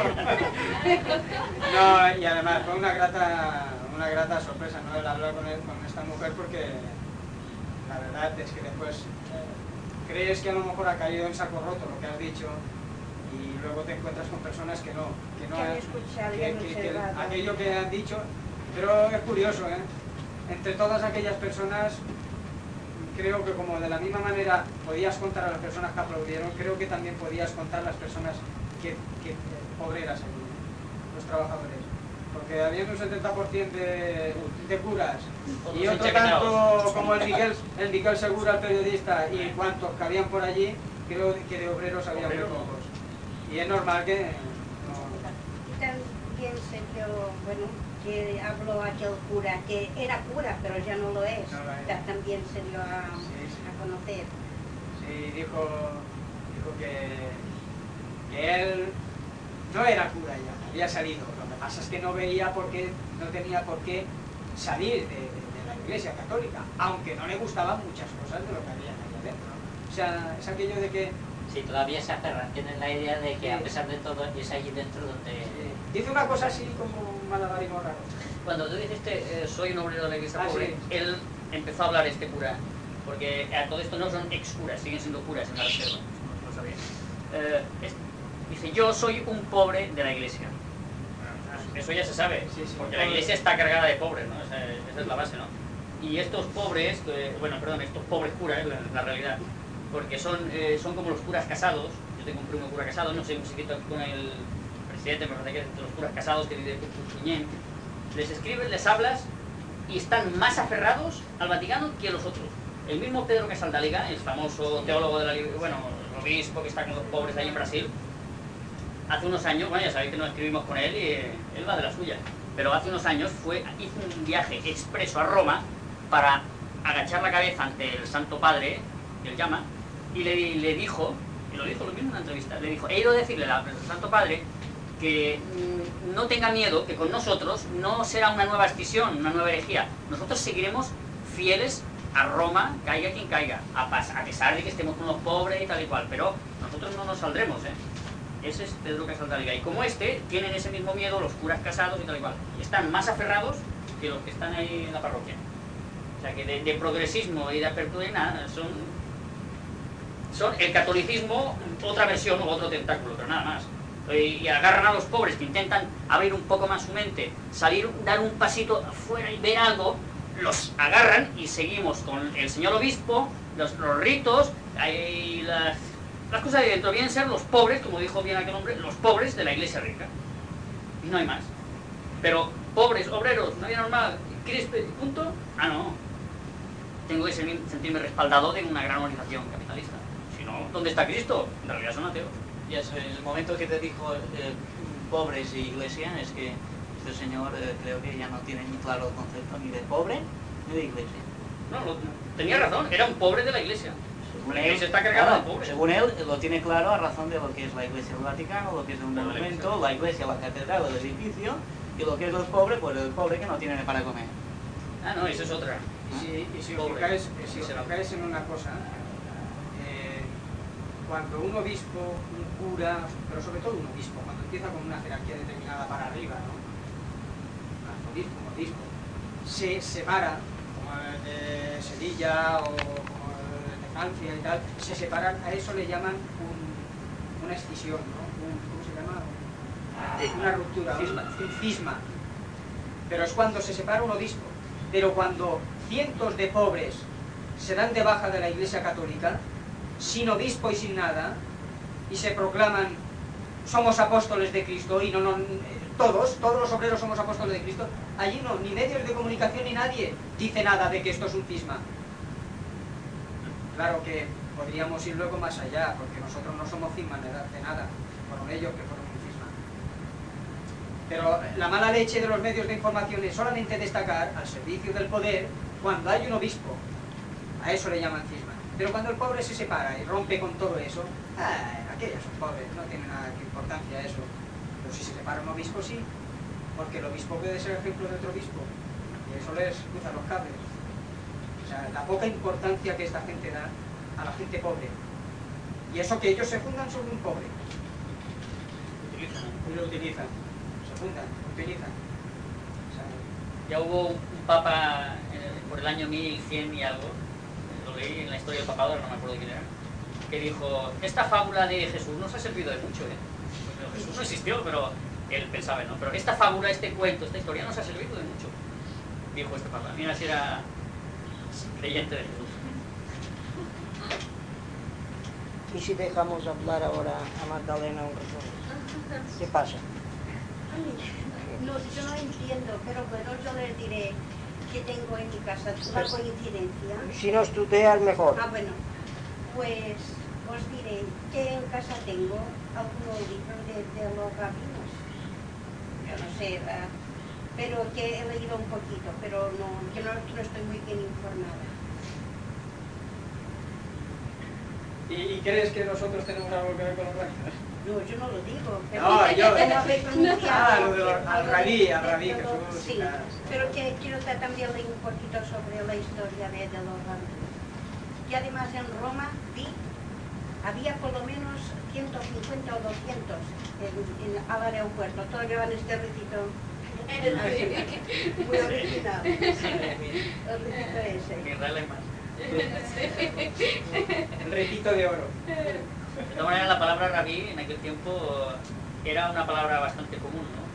No, y además fue una grata, una grata sorpresa, ¿no? El hablar con, él, con esta mujer porque la verdad es que después eh, crees que a lo mejor ha caído en saco roto lo que has dicho y luego te encuentras con personas que no, que no Que han han- escuchado y que- han que- que observado. aquello que han dicho, pero es curioso, ¿eh? Entre todas aquellas personas creo que como de la misma manera podías contar a las personas que aplaudieron, creo que también podías contar a las personas que, que eh, obreras allí, los trabajadores. Porque había un setenta por ciento de, de curas y Todos otro enchaquetados. tanto como el Miguel, el Miguel Segura, el periodista, y cuantos que habían por allí, creo que de obreros había muy pocos. Y es normal que... no- Y también se dio, bueno, que habló aquel cura, que era cura, pero ya no lo es. No lo es. Ya también se dio a, Sí, sí. a conocer. Sí, dijo, dijo que, que él no era cura ya, había salido. Lo que pasa es que no veía por qué, no tenía por qué salir de, de- de la Iglesia Católica, aunque no le gustaban muchas cosas de lo que había ahí adentro. O sea, es aquello de que Sí, todavía se aferran, tienen la idea de que a Sí. pesar de todo es allí dentro donde... eh, dice una cosa así como un malabarismo raro. Cuando tú dijiste, eh, soy un obrero de la iglesia Ah, pobre, sí. él empezó a hablar este cura, porque a todo esto no son ex curas, siguen siendo curas en la reserva, no lo sabía. Eh, es- dice, yo soy un pobre de la iglesia. Eso ya se sabe, Sí, sí. porque la iglesia está cargada de pobres, ¿no? Esa, esa es la base, ¿no? Y estos pobres, eh, bueno, perdón, estos pobres curas, la, la realidad, porque son, eh, son como los curas casados. Yo tengo un primo cura casado, no sé, hemos escrito aquí con el presidente, me parece que es de los curas casados que vive en Puñén. Les escribes, les hablas y están más aferrados al Vaticano que los otros. El mismo Pedro Casaldáliga, el famoso teólogo de la Lib- bueno, el obispo que está con los pobres ahí en Brasil, hace unos años, bueno, ya sabéis que nos escribimos con él y eh, él va de la suya, pero hace unos años fue, hizo un viaje expreso a Roma para agachar la cabeza ante el Santo Padre, que él llama, y le, le dijo, y lo dijo lo mismo en una entrevista, le dijo, he ido a decirle al Santo Padre que mm, no tenga miedo, que con nosotros no será una nueva escisión, una nueva herejía, nosotros seguiremos fieles a Roma, caiga quien caiga, a, pas- a pesar de que estemos con los pobres y tal y cual, pero nosotros no nos saldremos, ¿eh? Ese es Pedro Casaldáliga, y como este, tienen ese mismo miedo los curas casados y tal y cual, y están más aferrados que los que están ahí en la parroquia. O sea que de, de progresismo y de apertura y nada, son, son el catolicismo, otra versión o otro tentáculo, pero nada más. Y, y agarran a los pobres que intentan abrir un poco más su mente, salir, dar un pasito afuera y ver algo, los agarran y seguimos con el señor obispo, los, los ritos, y las, las cosas de dentro. Vienen a ser los pobres, como dijo bien aquel hombre, los pobres de la iglesia rica. Y no hay más. Pero pobres, obreros, una vida normal, ¿quieres punto? Ah, no. Tengo que ser- sentirme respaldado de una gran organización capitalista. Si no, ¿dónde está Cristo? En realidad son ateos. Ya sé, el momento que te dijo eh, pobres y iglesia es que este señor eh, creo que ya no tiene muy claro el concepto ni de pobre ni de iglesia. No, lo- tenía razón, era un pobre de la iglesia. Según La él, iglesia está cargada claro, de pobres. según él lo tiene claro a razón de lo que es la iglesia del Vaticano, lo que es un Pero la monumento, iglesia- la iglesia, la catedral, el edificio, y lo que es los pobres, pues el pobre que no tiene para comer. Ah, no, eso es otra. Y si, y si os Pobre. fijáis, si Sí, os será. fijáis en una cosa, eh, cuando un obispo, un cura, pero sobre todo un obispo, cuando empieza con una jerarquía determinada para arriba, ¿no? Arzobispo, un obispo, se separa, como el de Sevilla o como el de Francia y tal, se separan, a eso le llaman un- una escisión, ¿no? Un- ¿Cómo se llama? Un- Una ruptura, Cisma. un cisma. Pero es cuando se separa un obispo. Pero cuando cientos de pobres se dan de baja de la Iglesia Católica, sin obispo y sin nada, y se proclaman, somos apóstoles de Cristo, y no, no, todos, todos los obreros somos apóstoles de Cristo, allí no, ni medios de comunicación ni nadie dice nada de que esto es un cisma. Claro que podríamos ir luego más allá, porque nosotros no somos cismas de nada, fueron ellos que fueron un cisma. Pero la mala leche de los medios de información es solamente destacar al servicio del poder cuando hay un obispo, a eso le llaman cisma. Pero cuando el pobre se separa y rompe con todo eso, ah, aquellos son pobres, no tiene nada de importancia eso. Pero si se separa un obispo, sí, porque el obispo puede ser ejemplo de otro obispo, y eso les cruza los cables. O sea, la poca importancia que esta gente da a la gente pobre. Y eso que ellos se fundan sobre un pobre. Utilizan. Y lo utilizan. Se fundan, lo utilizan. O sea, Ya hubo un, un papa eh, por el año mil cien y algo, lo leí en la historia del papador, no me acuerdo quién era, que dijo, esta fábula de Jesús nos ha servido de mucho, ¿eh? Bueno, Jesús no existió, pero él pensaba, ¿no? Pero esta fábula, este cuento, esta historia nos ha servido de mucho, dijo este papa. Mira si era creyente de Jesús. ¿Y si dejamos hablar ahora a Magdalena un rato? ¿Qué pasa? No, yo no entiendo, pero bueno, yo les diré que tengo en mi casa la coincidencia. Si nos tuteas, mejor. Ah, bueno, pues os diré que en casa tengo algunos libros de, de los rabinos. Yo no sé, ¿verdad? Pero que he leído un poquito, pero no, que no, no estoy muy bien informada. ¿Y, ¿Y crees que nosotros tenemos algo que ver con los rabinos? No, yo no lo digo, pero No, yo- no habéis pronunciado. Ah, lo de los- al algo rabí, de- al rabí de los- Jesús, Sí, claro. pero que quiero ta- también leer un poquito sobre la historia de, de los rabinos. Y además en Roma vi, había por lo menos ciento cincuenta o doscientos en, en, al aeropuerto. Todos llevan este recito muy original. El recito ese. En Israel hay más. El retito de oro. De todas maneras, la palabra rabí en aquel tiempo era una palabra bastante común, ¿no?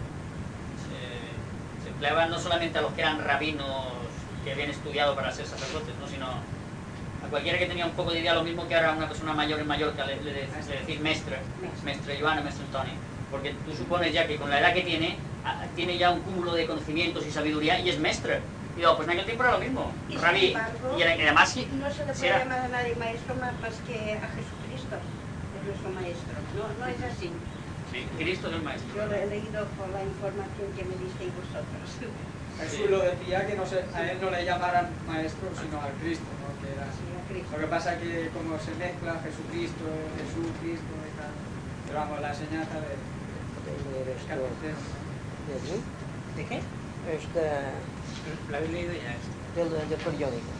Se, se empleaba no solamente a los que eran rabinos que habían estudiado para ser sacerdotes, ¿no? Sino a cualquiera que tenía un poco de idea, lo mismo que ahora una persona mayor en Mallorca le, le, le decís mestre, mestre Joana, mestre Antoni, porque tú supones ya que con la edad que tiene, a- tiene ya un cúmulo de conocimientos y sabiduría y es mestre. Y digo, pues en aquel tiempo era lo mismo, Y sin rabí, embargo, y, era- y además sí, No se le sí puede era- llamar a nadie maestro más, más que a Jesucristo, es nuestro maestro. No, no es así. sí, Cristo es el maestro. Yo lo he leído por la información que me disteis vosotros. Jesús lo decía que no se, a él no le llamaran maestro, sino al Cristo, ¿no? Que era así. Sí, a Cristo. Lo que pasa es que como se mezcla Jesucristo, Jesús, Cristo y tal, pero vamos, la enseñanza de De esto, carpintero, ¿no? de allí, ¿De qué? este, Lo habéis leído ya esto. del, del periódico.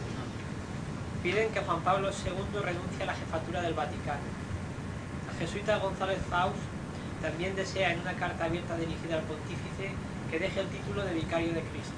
Piden que Juan Pablo segundo renuncie a la jefatura del Vaticano. El jesuita González Faust también desea en una carta abierta dirigida al pontífice que deje el título de vicario de Cristo.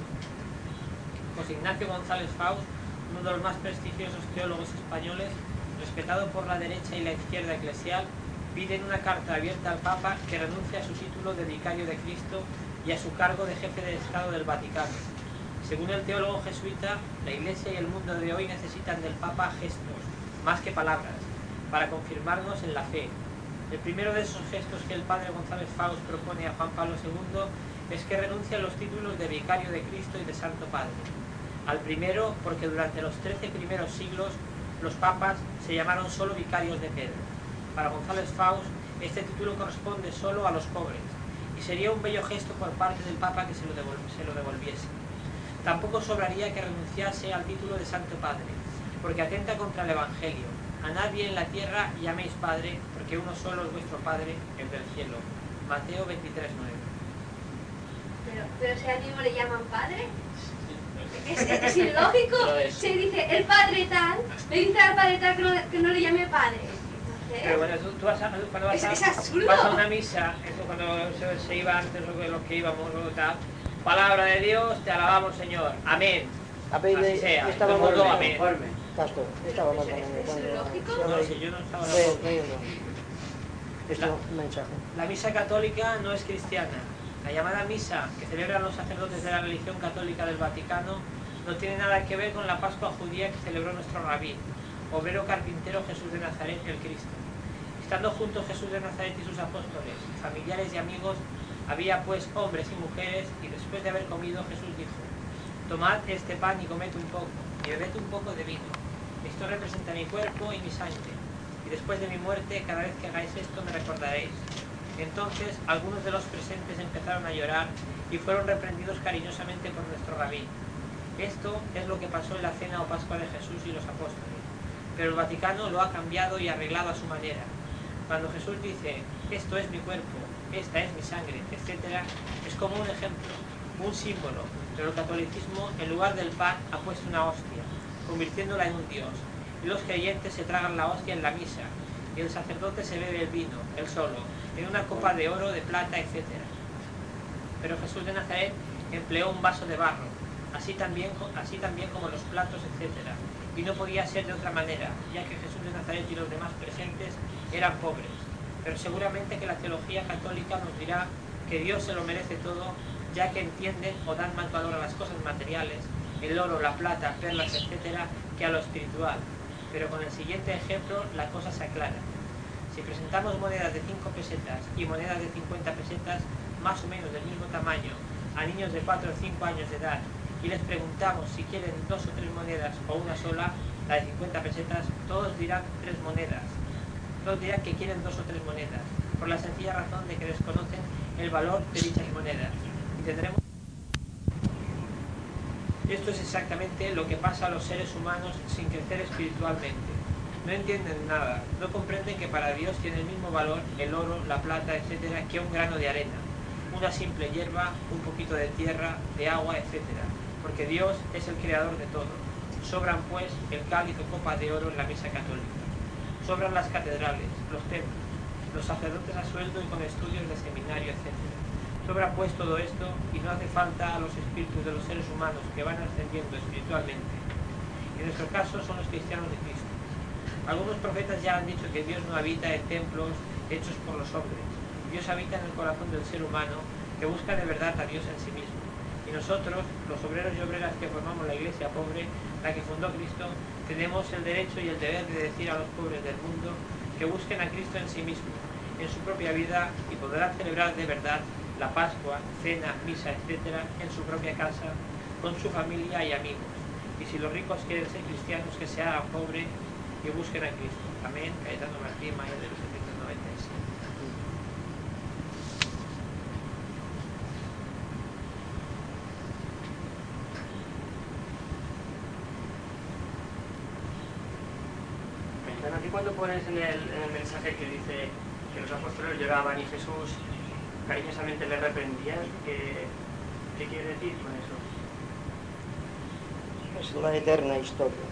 José Ignacio González Faust, uno de los más prestigiosos teólogos españoles, respetado por la derecha y la izquierda eclesial, pide en una carta abierta al Papa que renuncie a su título de vicario de Cristo y a su cargo de jefe de Estado del Vaticano. Según el teólogo jesuita, la Iglesia y el mundo de hoy necesitan del Papa gestos, más que palabras, para confirmarnos en la fe. El primero de esos gestos que el padre González Faust propone a Juan Pablo segundo es que renuncie a los títulos de vicario de Cristo y de Santo Padre. Al primero, porque durante los trece primeros siglos los papas se llamaron solo vicarios de Pedro. Para González Faust, este título corresponde solo a los pobres, y sería un bello gesto por parte del Papa que se lo, devol- se lo devolviese. Tampoco sobraría que renunciase al título de Santo Padre, porque atenta contra el Evangelio. A nadie en la tierra llaméis Padre, porque uno solo es vuestro Padre, el del cielo. Mateo veintitrés nueve. Pero, pero si al mismo le llaman padre, es, es, es ilógico. Lo es. Se dice el padre tal, le dice al padre tal que no, que no le llame padre. Pero Entonces, bueno, tú, tú vas a, cuando vas Es- a, es absurdo. vas a una misa, eso cuando se, se iba antes o que los que íbamos o tal, palabra de Dios, te alabamos Señor, amén. Habéis Así leído- sea, estábamos todo leyendo- amén. Conforme. Castro, estábamos ¿Es- leyendo es cuando lógico? se No, leí- si yo no estaba le- loco. leyendo este La- mensaje. La misa católica no es cristiana. La llamada misa que celebran los sacerdotes de la religión católica del Vaticano no tiene nada que ver con la Pascua judía que celebró nuestro rabí. obrero carpintero Jesús de Nazaret, el Cristo. Estando juntos Jesús de Nazaret y sus apóstoles, familiares y amigos, había pues hombres y mujeres, y después de haber comido Jesús dijo: tomad este pan y comed un poco, y bebed un poco de vino. Esto representa mi cuerpo y mi sangre, y después de mi muerte, cada vez que hagáis esto me recordaréis. Entonces algunos de los presentes empezaron a llorar y fueron reprendidos cariñosamente por nuestro rabí. Esto es lo que pasó en la cena o Pascua de Jesús y los apóstoles, pero el Vaticano lo ha cambiado y arreglado a su manera. Cuando Jesús dice, esto es mi cuerpo, esta es mi sangre, etcétera, es como un ejemplo, un símbolo, pero el catolicismo en lugar del pan ha puesto una hostia, convirtiéndola en un dios, y los creyentes se tragan la hostia en la misa, y el sacerdote se bebe el vino, él solo, en una copa de oro, de plata, etcétera. Pero Jesús de Nazaret empleó un vaso de barro, así también, así también como los platos, etcétera, y no podía ser de otra manera, ya que Jesús de Nazaret y los demás presentes eran pobres. Pero seguramente que la teología católica nos dirá que Dios se lo merece todo, ya que entienden o dan más valor a las cosas materiales, el oro, la plata, perlas, etcétera, que a lo espiritual. Pero con el siguiente ejemplo la cosa se aclara. Si presentamos monedas de cinco pesetas y monedas de cincuenta pesetas, más o menos del mismo tamaño, a niños de cuatro o cinco años de edad, y les preguntamos si quieren dos o tres monedas o una sola, la de cincuenta pesetas, todos dirán tres monedas. Todos dirán que quieren dos o tres monedas, por la sencilla razón de que desconocen el valor de dichas monedas. Y tendremos... Esto es exactamente lo que pasa a los seres humanos sin crecer espiritualmente. No entienden nada, no comprenden que para Dios tiene el mismo valor el oro, la plata, etcétera, que un grano de arena, una simple hierba, un poquito de tierra, de agua, etcétera, porque Dios es el creador de todo. Sobran pues el cáliz o copa de oro en la misa católica. Sobran las catedrales, los templos, los sacerdotes a sueldo y con estudios de seminario, etcétera. Sobra pues todo esto y no hace falta a los espíritus de los seres humanos que van ascendiendo espiritualmente. En nuestro caso son los cristianos de Cristo. Algunos profetas ya han dicho que Dios no habita en templos hechos por los hombres. Dios habita en el corazón del ser humano que busca de verdad a Dios en sí mismo. Y nosotros, los obreros y obreras que formamos la iglesia pobre, la que fundó Cristo, tenemos el derecho y el deber de decir a los pobres del mundo que busquen a Cristo en sí mismo, en su propia vida, y podrán celebrar de verdad la Pascua, cena, misa, etcétera, en su propia casa, con su familia y amigos. Y si los ricos quieren ser cristianos, que se hagan pobres y busquen a Cristo. Amén. Cayetano Martín, mayo de mil setecientos noventa y siete. Aquí cuando pones en el, en el mensaje que dice que los apóstoles lloraban y Jesús cariñosamente le reprendía, ¿qué, qué quiere decir con eso? Es la eterna historia.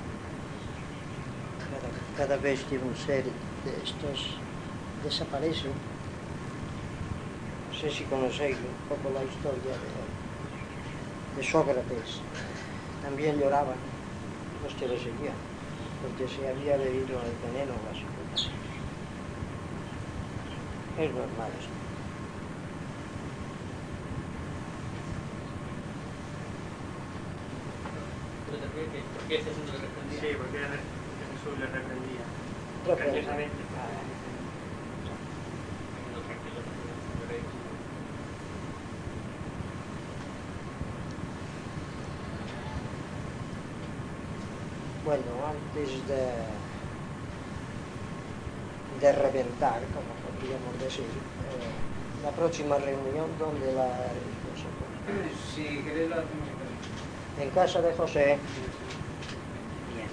Cada, cada vez que un ser de estos desaparece, no sé si conocéis un poco la historia de, de Sócrates, también lloraban los que lo seguían, porque se había bebido el veneno básicamente. Es normal esto. ¿Por qué Jesús le reprendía? Sí, porque Jesús le reprendía. Reprendía. Cariñosamente. Bueno, antes de, de reventar, como podríamos decir, eh, la próxima reunión, ¿dónde la haréis vosotros? Si queréis la hacemos en En casa de José. Bien.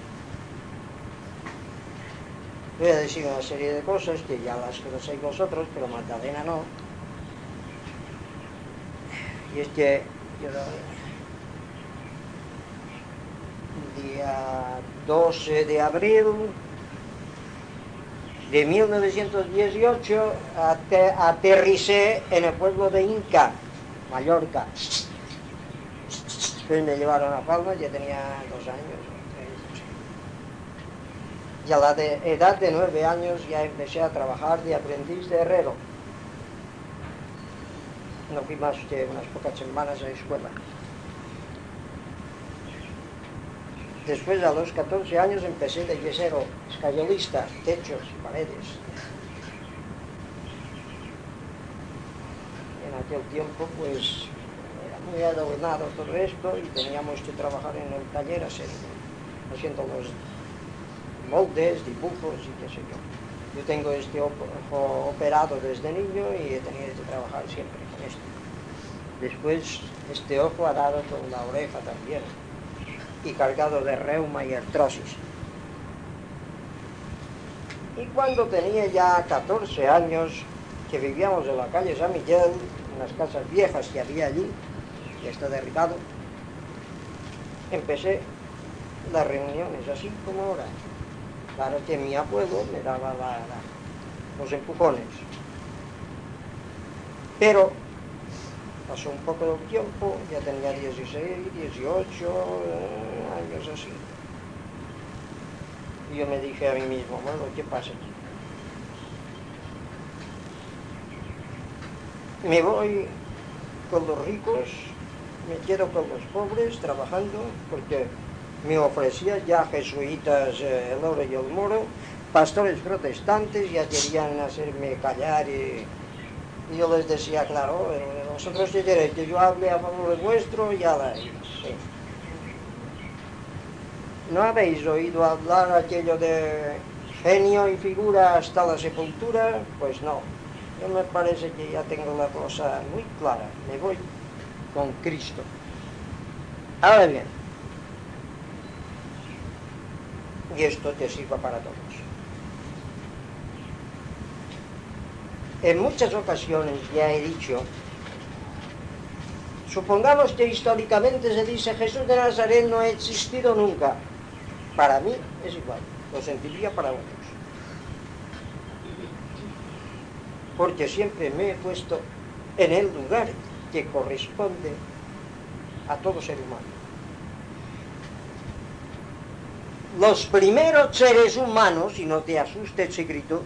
Voy a decir una serie de cosas que ya las conocéis vosotros, pero Magdalena no. Y es que yo, día doce de abril de mil novecientos dieciocho ater, aterricé en el pueblo de Inca, Mallorca. Después me llevaron a Palma, ya tenía dos años o tres. Y a la de, edad de nueve años ya empecé a trabajar de aprendiz de herrero. No fui más que unas pocas semanas a la escuela. Después, a los catorce años, empecé de yesero, escayolista, techos y paredes. En aquel tiempo, pues, era muy adornado todo esto y teníamos que trabajar en el taller haciendo los moldes, dibujos y qué sé yo. Yo tengo este ojo operado desde niño y he tenido que trabajar siempre con esto. Después, este ojo ha dado con la oreja también, y cargado de reuma y artrosis. Y cuando tenía ya catorce años, que vivíamos en la calle San Miguel, en las casas viejas que había allí, que está derribado, empecé las reuniones así como ahora. Claro que mi abuelo me daba la, la, los empujones. Pero pasó un poco de tiempo, ya tenía dieciséis, dieciocho años así. Y yo me dije a mí mismo, bueno, ¿qué pasa aquí? Me voy con los ricos, me quedo con los pobres trabajando, porque me ofrecía ya jesuitas eh, el oro y el moro, pastores protestantes ya querían hacerme callar y, y yo les decía, claro, eh, vosotros qué queréis, que yo hable a favor vuestro, ya la sí. ¿No habéis oído hablar aquello de genio y figura hasta la sepultura? Pues no, yo me parece que ya tengo la cosa muy clara, me voy con Cristo. Ahora bien, y esto te sirva para todos. En muchas ocasiones ya he dicho, supongamos que históricamente se dice Jesús de Nazaret no ha existido nunca. Para mí es igual, lo sentiría para otros. Porque siempre me he puesto en el lugar que corresponde a todo ser humano. Los primeros seres humanos, y no te asustes ese grito,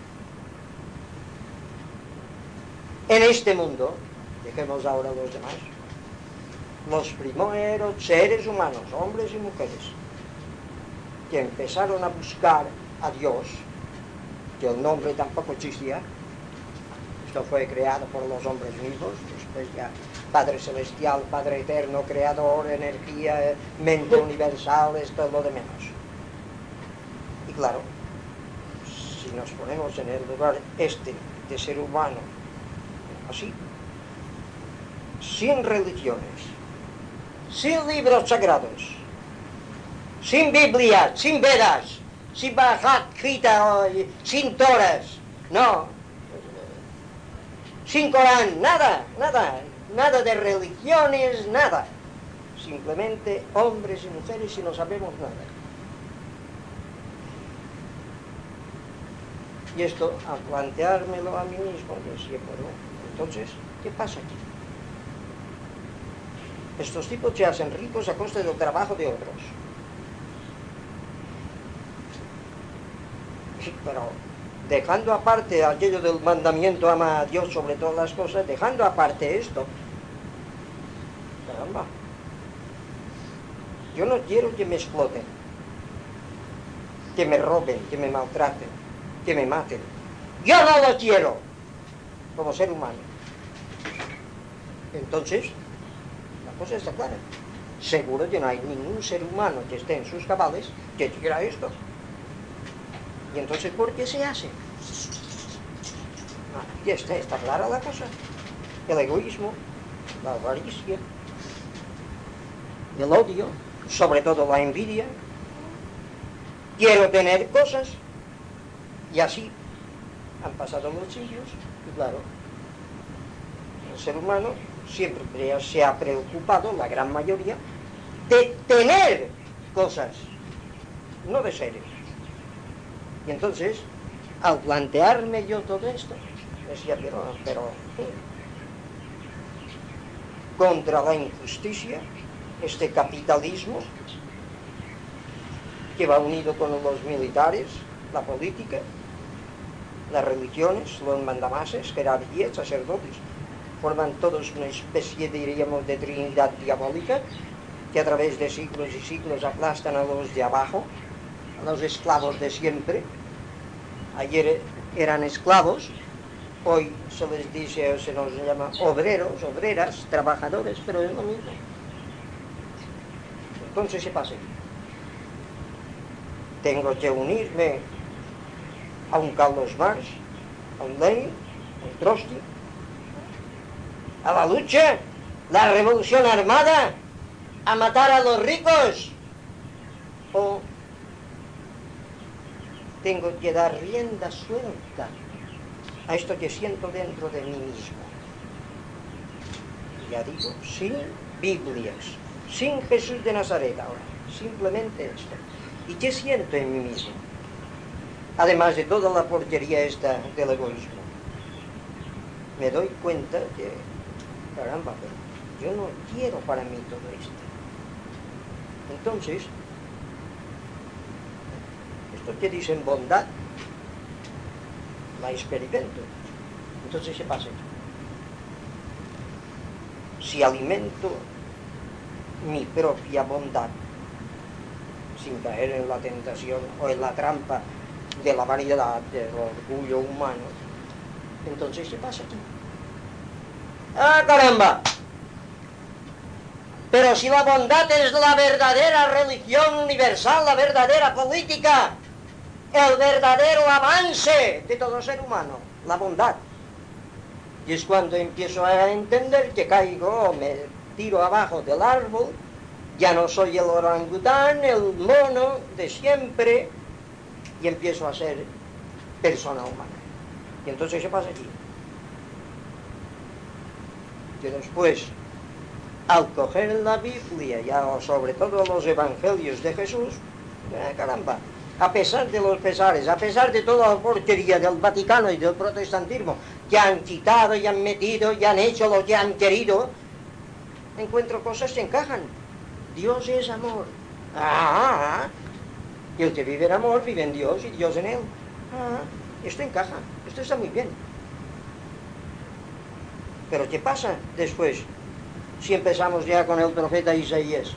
en este mundo, dejemos ahora los demás, los primeros seres humanos, hombres y mujeres, que empezaron a buscar a Dios, que el nombre tampoco existía, esto fue creado por los hombres vivos, después ya Padre Celestial, Padre Eterno, Creador, Energía, Mente Universal, esto es lo de menos. Y claro, si nos ponemos en el lugar este de ser humano, así, sin religiones, sin libros sagrados, sin Biblia, sin Vedas, sin Bhagavad Gita, sin Toras, no, sin Corán, nada, nada, nada de religiones, nada. Simplemente hombres y mujeres y no sabemos nada. Y esto, al planteármelo a mí mismo, decía, bueno, entonces, ¿qué pasa aquí? Estos tipos se hacen ricos a costa del trabajo de otros. Sí, pero dejando aparte aquello del mandamiento, ama a Dios sobre todas las cosas, dejando aparte esto, caramba, yo no quiero que me exploten, que me roben, que me maltraten, que me maten. Yo no lo quiero como ser humano. Entonces, la cosa está clara. Seguro que no hay ningún ser humano que esté en sus cabales que quiera esto. Y entonces, ¿por qué se hace? Ah, ya está, está clara la cosa. El egoísmo, la avaricia, el odio, sobre todo la envidia. Quiero tener cosas. Y así han pasado los siglos. Y claro, el ser humano siempre se ha preocupado, la gran mayoría, de tener cosas, no de seres. Y entonces, al plantearme yo todo esto, decía, pero, pero contra la injusticia, este capitalismo que va unido con los militares, la política, las religiones, los mandamases, jerarquías, sacerdotes, forman todos una especie, diríamos, de trinidad diabólica, que a través de siglos y siglos aplastan a los de abajo, a los esclavos de siempre. Ayer eran esclavos, hoy se les dice, se nos llama obreros, obreras, trabajadores, pero es lo mismo. Entonces, ¿qué pasa? Tengo que unirme a un Carlos Marx, a un Lenin, a un Trotsky, a la lucha, la revolución armada, a matar a los ricos, o tengo que dar rienda suelta a esto que siento dentro de mí mismo. Ya digo, sin Biblias, sin Jesús de Nazaret ahora, simplemente esto. ¿Y qué siento en mí mismo? Además de toda la porquería esta del egoísmo. Me doy cuenta que, caramba, yo no quiero para mí todo esto. Entonces, esto que dicen bondad, la experimento. Entonces, ¿qué pasa? Si alimento mi propia bondad, sin caer en la tentación o en la trampa de la vanidad, del orgullo humano, entonces, ¿qué pasa aquí? ¡Ah, caramba! Pero si la bondad es la verdadera religión universal, la verdadera política, el verdadero avance de todo ser humano, la bondad. Y es cuando empiezo a entender que caigo, me tiro abajo del árbol, ya no soy el orangután, el mono de siempre, y empiezo a ser persona humana. Y entonces, ¿qué pasa aquí? Que después, al coger la Biblia, ya sobre todo los evangelios de Jesús, eh, caramba, a pesar de los pesares, a pesar de toda la porquería del Vaticano y del protestantismo, que han quitado y han metido y han hecho lo que han querido, encuentro cosas que encajan. Dios es amor. Ah, y el que vive en amor vive en Dios y Dios en él. Ah, esto encaja, esto está muy bien. Pero ¿qué pasa después? Si empezamos ya con el profeta Isaías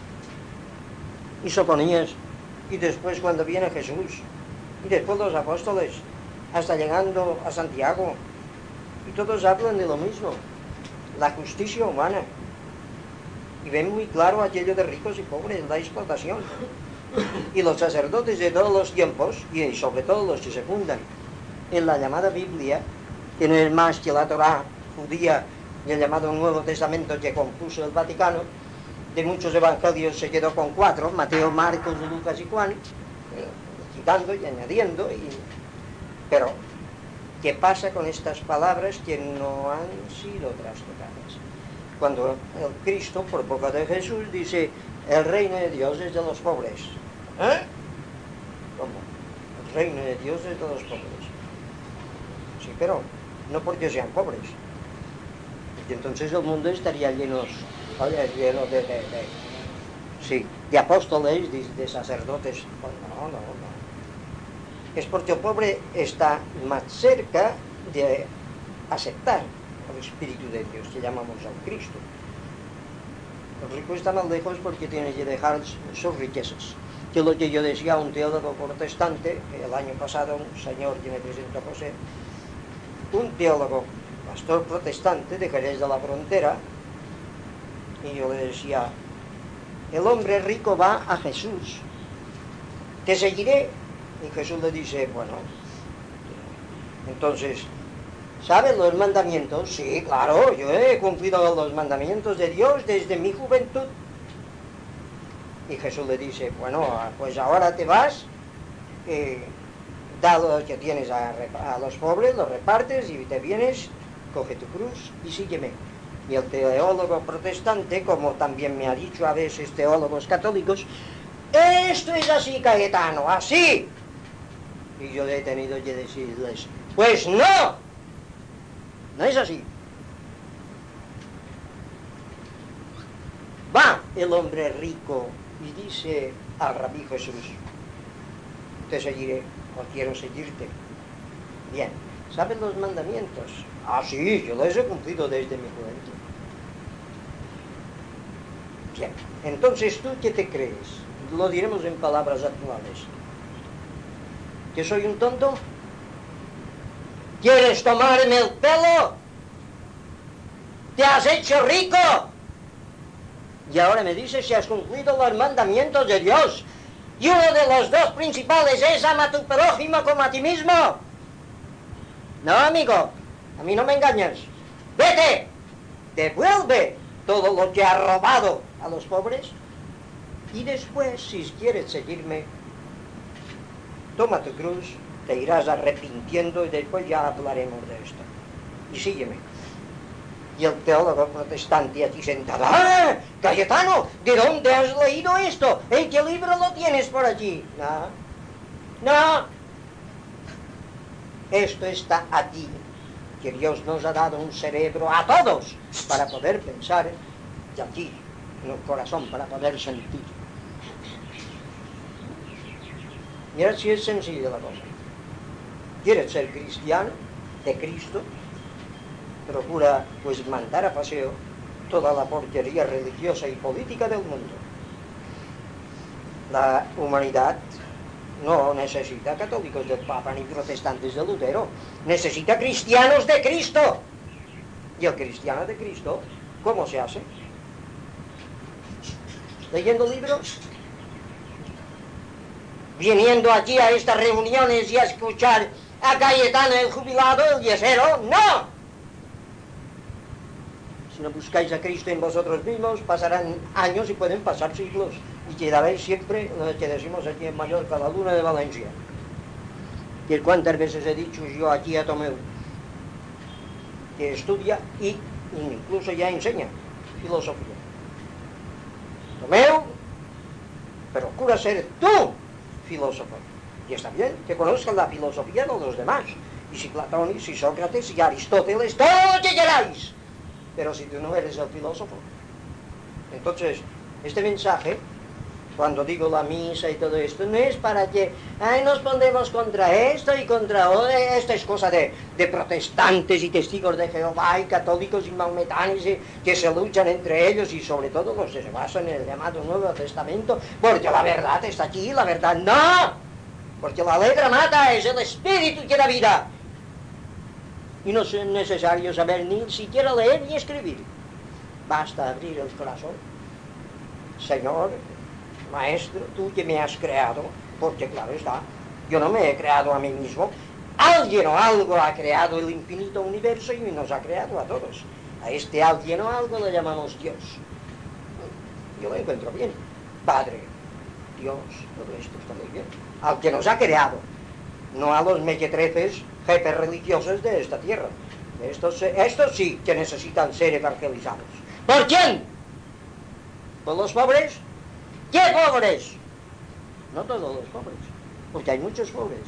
y Sofonías, y después cuando viene Jesús, y después los apóstoles, hasta llegando a Santiago, y todos hablan de lo mismo, la justicia humana, y ven muy claro aquello de ricos y pobres, la explotación. Y los sacerdotes de todos los tiempos, y sobre todo los que se fundan en la llamada Biblia, que no es más que la Torá judía y el llamado Nuevo Testamento que compuso el Vaticano, de muchos evangelios se quedó con cuatro, Mateo, Marcos, Lucas y Juan, eh, quitando y añadiendo, y... pero ¿qué pasa con estas palabras que no han sido trastocadas? Cuando el Cristo, por boca de Jesús, dice, el reino de Dios es de los pobres. ¿Eh? ¿Cómo? El reino de Dios es de los pobres. Sí, pero no porque sean pobres. Y entonces el mundo estaría lleno, oye, lleno de, de, de, sí, de apóstoles, de, de sacerdotes. Pues no, no, no. Es porque el pobre está más cerca de aceptar el Espíritu de Dios, que llamamos al Cristo. El rico está más lejos porque tiene que dejar sus riquezas. Que es lo que yo decía a un teólogo protestante, el año pasado, un señor que me presentó José, un teólogo, pastor protestante de Jerez de la Frontera, y yo le decía, el hombre rico va a Jesús, te seguiré. Y Jesús le dice, bueno, entonces, ¿sabes los mandamientos? Sí, claro, yo he cumplido los mandamientos de Dios desde mi juventud. Y Jesús le dice, bueno, pues ahora te vas, eh, da lo que tienes a, a los pobres, lo repartes y te vienes, coge tu cruz y sígueme. Y el teólogo protestante, como también me ha dicho a veces teólogos católicos, esto es así, Cayetano, así. Y yo he tenido que decirles, pues no, no es así. Va el hombre rico y dice al Rabí Jesús, te seguiré o quiero seguirte. Bien, ¿sabes los mandamientos? Ah, sí, yo los he cumplido desde mi juventud. Bien, entonces, ¿tú qué te crees? Lo diremos en palabras actuales. ¿Que soy un tonto? ¿Quieres tomarme el pelo? ¿Te has hecho rico? Y ahora me dices si has cumplido los mandamientos de Dios. Y uno de los dos principales es ama a tu prójimo como a ti mismo. No, amigo, a mí no me engañas. Vete, devuelve todo lo que has robado a los pobres. Y después, si quieres seguirme, toma tu cruz, te irás arrepintiendo y después ya hablaremos de esto. Y sígueme. Y el teólogo protestante aquí sentado, ¡ah! Cayetano, ¿de dónde has leído esto? ¿En qué libro lo tienes por allí? No, no. Esto está aquí, que Dios nos ha dado un cerebro a todos para poder pensar, y aquí, en el corazón, para poder sentir. Mira si es sencilla la cosa. ¿Quieres ser cristiano de Cristo? Procura, pues, mandar a paseo toda la porquería religiosa y política del mundo. La humanidad no necesita católicos del Papa ni protestantes de Lutero. Necesita cristianos de Cristo. ¿Y el cristiano de Cristo cómo se hace? ¿Leyendo libros? ¿Viniendo aquí a estas reuniones y a escuchar a Cayetano el jubilado, el yesero? ¡No! Si no buscáis a Cristo en vosotros mismos, pasarán años y pueden pasar siglos. Y quedaréis siempre, lo que decimos aquí en Mallorca, la luna de Valencia. Y cuántas veces he dicho yo aquí a Tomeu, que estudia y incluso ya enseña filosofía. Tomeu, procura ser tú filósofo. Y está bien que conozcan la filosofía de los demás. Y si Platón, y si Sócrates, y Aristóteles, todo lo que queráis. Pero si tú no eres el filósofo. Entonces, este mensaje, cuando digo la misa y todo esto, no es para que ay, nos pondremos contra esto y contra otro. Esto es cosa de, de protestantes y testigos de Jehová y católicos y maometanes y, que se luchan entre ellos y sobre todo los que se basan en el llamado Nuevo Testamento, porque la verdad está aquí, la verdad no. Porque la letra mata, es el espíritu que da vida. Y no es necesario saber ni siquiera leer ni escribir. Basta abrir el corazón. Señor, Maestro, tú que me has creado, porque claro está, yo no me he creado a mí mismo. Alguien o algo ha creado el infinito universo y nos ha creado a todos. A este alguien o algo le llamamos Dios. Yo lo encuentro bien. Padre, Dios, todo esto está muy bien. Al que nos ha creado, no a los mequetrefes, jefes religiosos de esta tierra. Estos, estos sí que necesitan ser evangelizados. ¿Por quién? ¿Por los pobres? ¿Qué pobres? No todos los pobres, porque hay muchos pobres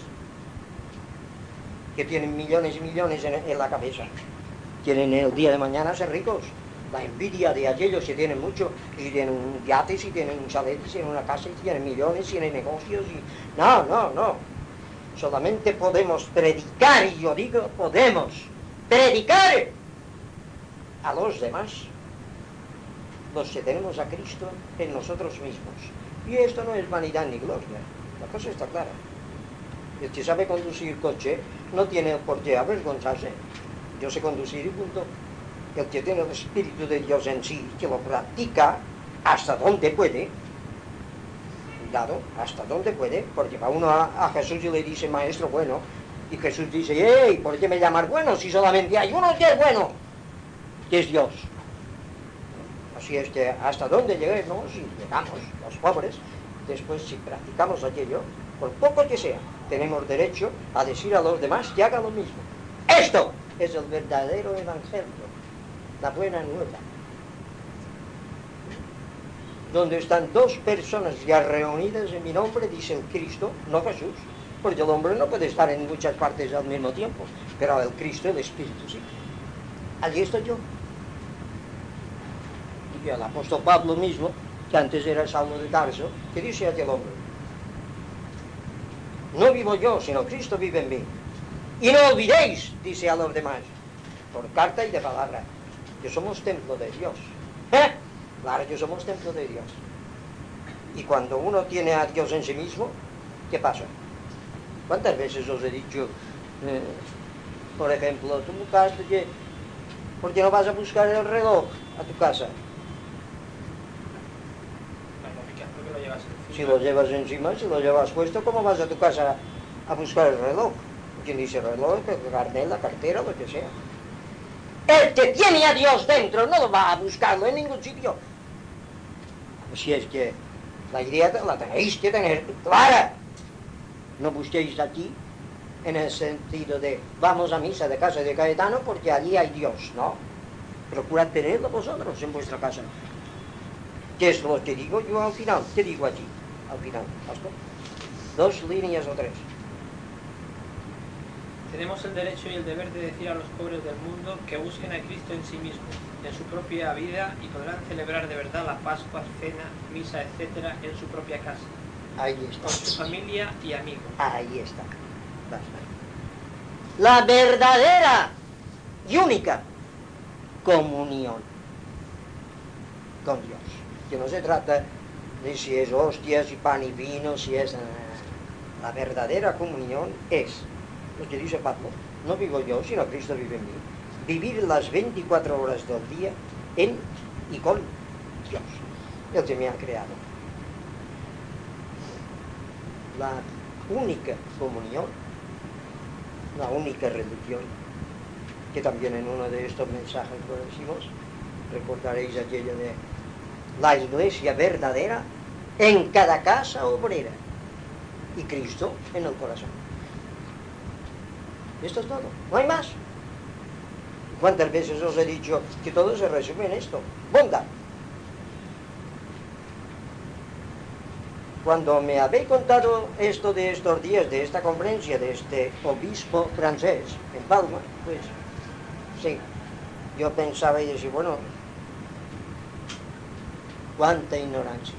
que tienen millones y millones en, en la cabeza. Quieren el día de mañana ser ricos. La envidia de aquellos que tienen mucho, y tienen un yate, y tienen un chalet, y tienen una casa, y tienen millones, y tienen negocios, y... No, no, no. Solamente podemos predicar, y yo digo, podemos predicar a los demás, los que tenemos a Cristo en nosotros mismos. Y esto no es vanidad ni gloria, la cosa está clara. El que sabe conducir coche no tiene por qué avergonzarse. Yo sé conducir y punto. El que tiene el Espíritu de Dios en sí, que lo practica hasta donde puede, cuidado, hasta donde puede, porque va uno a, a Jesús y le dice, maestro bueno, y Jesús dice, ¡hey! ¿Por qué me llamas bueno si solamente hay uno que es bueno? Que es Dios. Así es que hasta donde lleguemos, si llegamos, los pobres, después si practicamos aquello, por poco que sea, tenemos derecho a decir a los demás que hagan lo mismo. Esto es el verdadero evangelio, la buena nueva. Donde están dos personas ya reunidas en mi nombre, dice el Cristo, no Jesús, porque el hombre no puede estar en muchas partes al mismo tiempo, pero el Cristo, el Espíritu, sí. Allí estoy yo. Y el apóstol Pablo mismo, que antes era Saulo de Tarso, que dice a aquel hombre, no vivo yo, sino Cristo vive en mí. Y no olvidéis, dice a los demás, por carta y de palabra, que somos templo de Dios. ¿Eh? Claro que somos templo de Dios. Y cuando uno tiene a Dios en sí mismo, ¿qué pasa? ¿Cuántas veces os he dicho, eh, por ejemplo, tú buscaste que, ¿por qué no vas a buscar el reloj a tu casa? Porque lo llevas encima. Si lo llevas encima, si lo llevas puesto, ¿cómo vas a tu casa a buscar el reloj? Quien dice reloj, el carnet, la cartera, lo que sea. El que tiene a Dios dentro no lo va a buscarlo en ningún sitio. Si es que la idea la tenéis que tener clara. No busquéis aquí en el sentido de vamos a misa de casa de Cayetano porque allí hay Dios, ¿no? Procurad tenerlo vosotros en vuestra casa. ¿Qué es lo que digo yo al final? ¿Qué digo allí? Al final, pastor. Dos líneas o tres. Tenemos el derecho y el deber de decir a los pobres del mundo que busquen a Cristo en sí mismo, en su propia vida, y podrán celebrar de verdad la Pascua, cena, misa, etcétera, en su propia casa. Ahí está. Con su familia y amigos. Ahí está. Basta. La verdadera y única comunión con Dios. Que no se trata de si es hostias y pan y vino, si es... La verdadera comunión es, lo que dice Pablo, no vivo yo, sino Cristo vive en mí. Vivir las veinticuatro horas del día en y con Dios, el que me ha creado. La única comunión, la única religión, que también en uno de estos mensajes lo decimos, recordaréis aquello de la iglesia verdadera en cada casa obrera y Cristo en el corazón. Esto es todo, no hay más. ¿Cuántas veces os he dicho que todo se resume en esto? Bondad. Cuando me habéis contado esto de estos días, de esta conferencia, de este obispo francés en Palma, pues sí, yo pensaba y decía, bueno, cuánta ignorancia.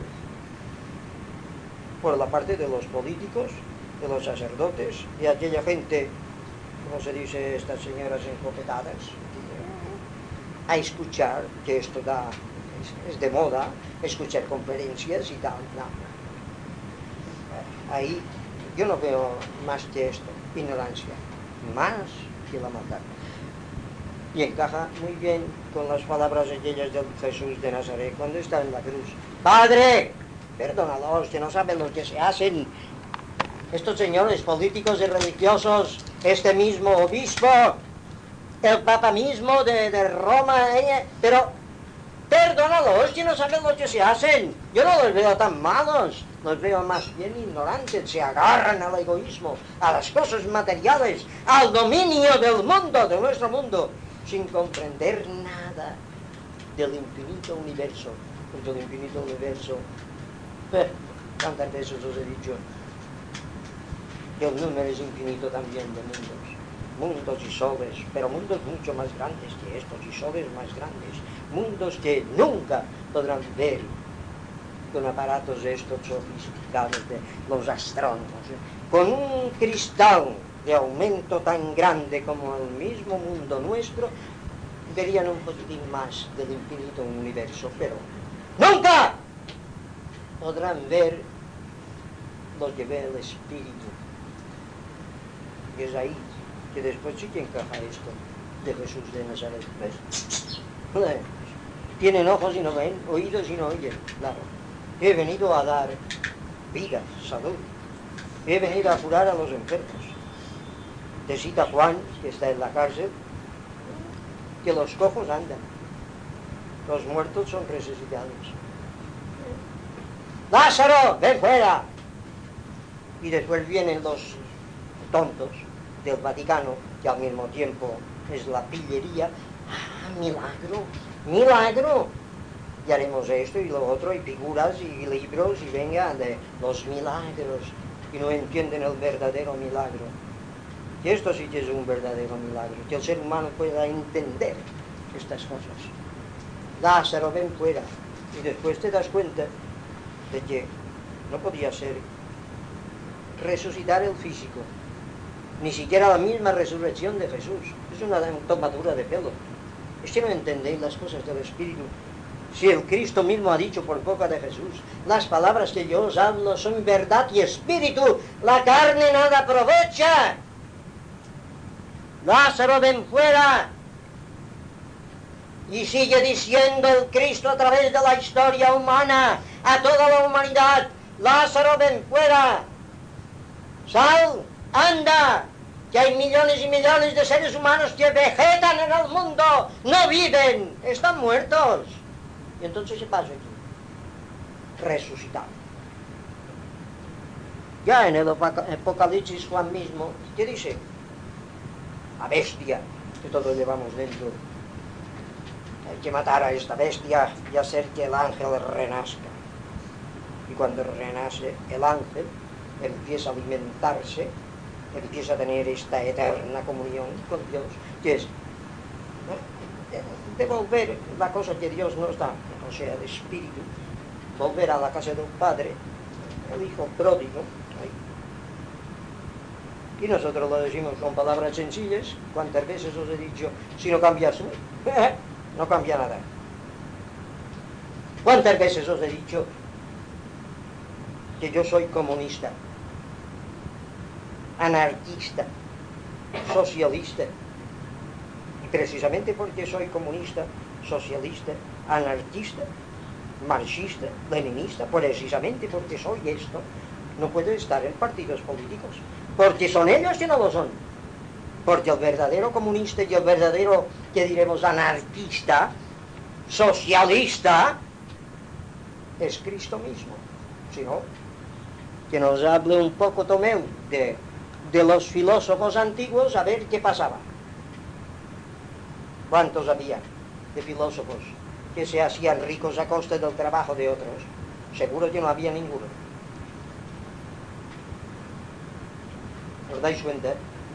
Por la parte de los políticos, de los sacerdotes, de aquella gente, como se dice, estas señoras encopetadas, a escuchar, que esto da, es, es de moda, escuchar conferencias y tal, no. Ahí yo no veo más que esto, ignorancia, más que la maldad. Y encaja muy bien con las palabras aquellas del Jesús de Nazaret cuando está en la cruz. Padre, perdónalos, que no saben lo que se hacen. Estos señores políticos y religiosos, este mismo obispo, el papa mismo de, de Roma, eh, pero perdónalos, que no saben lo que se hacen. Yo no los veo tan malos. Los veo más bien ignorantes, se agarran al egoísmo, a las cosas materiales, al dominio del mundo, de nuestro mundo, sin comprender nada del infinito universo. Porque el infinito universo, eh, ¿cuántas veces os he dicho? Que el número es infinito también de mundos, mundos y soles, pero mundos mucho más grandes que estos y soles más grandes, mundos que nunca podrán ver con aparatos estos sofisticados de los astrónomos, ¿eh? Con un cristal de aumento tan grande como el mismo mundo nuestro, verían un poquitín más del infinito universo, pero nunca podrán ver lo que ve el espíritu. Y es ahí que después sí que encaja esto de Jesús de Nazaret. ¿Ves? Tienen ojos y no ven, oídos y no oyen, claro. He venido a dar vida, salud. He venido a curar a los enfermos. Te cita Juan, que está en la cárcel, que los cojos andan, los muertos son resucitados. ¡Lázaro, ven fuera! Y después vienen los tontos del Vaticano, que al mismo tiempo es la pillería. ¡Ah, milagro! ¡Milagro! Y haremos esto y lo otro, y figuras y libros, y venga, de los milagros, y no entienden el verdadero milagro. Y esto sí que es un verdadero milagro, que el ser humano pueda entender estas cosas. Lázaro, ven fuera. Y después te das cuenta de que no podía ser resucitar el físico, ni siquiera la misma resurrección de Jesús. Es una tomadura de pelo. Es que no entendéis las cosas del Espíritu. Si el Cristo mismo ha dicho por boca de Jesús, las palabras que yo os hablo son verdad y espíritu, la carne nada aprovecha. Lázaro, ven fuera. Y sigue diciendo el Cristo a través de la historia humana, a toda la humanidad, Lázaro, ven fuera. Sal, anda, que hay millones y millones de seres humanos que vegetan en el mundo, no viven, están muertos. Y entonces se pasa aquí, resucitado. Ya en el Apocalipsis Juan mismo, ¿qué dice? La bestia que todos llevamos dentro. Hay que matar a esta bestia y hacer que el ángel renazca. Y cuando renace el ángel, empieza a alimentarse, empieza a tener esta eterna comunión con Dios, que es devolver la cosa que Dios nos da, o sea, el espíritu, volver a la casa del Padre, el hijo pródigo. Y nosotros lo decimos con palabras sencillas. ¿Cuántas veces os he dicho, si no cambias, no cambia nada? ¿Cuántas veces os he dicho que yo soy comunista, anarquista, socialista? Y precisamente porque soy comunista, socialista, anarquista, marxista, leninista, precisamente porque soy esto, no puedo estar en partidos políticos, porque son ellos que no lo son. Porque el verdadero comunista y el verdadero, que diremos, anarquista, socialista, es Cristo mismo. Si no, que nos hable un poco Tomeu de, de los filósofos antiguos, a ver qué pasaba. ¿Cuántos había de filósofos que se hacían ricos a costa del trabajo de otros? Seguro que no había ninguno. ¿Os dais cuenta?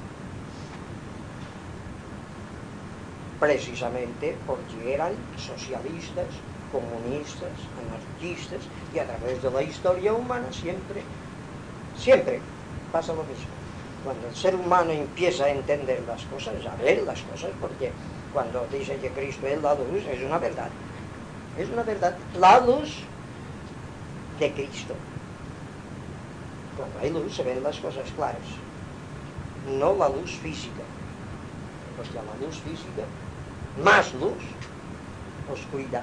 Precisamente porque eran socialistas, comunistas, anarquistas, y a través de la historia humana siempre, siempre pasa lo mismo. Cuando el ser humano empieza a entender las cosas, a ver las cosas, porque cuando dice que Cristo es la luz, es una verdad. Es una verdad. La luz de Cristo. Cuando hay luz se ven las cosas claras. No la luz física. Porque a la luz física, más luz, oscuridad.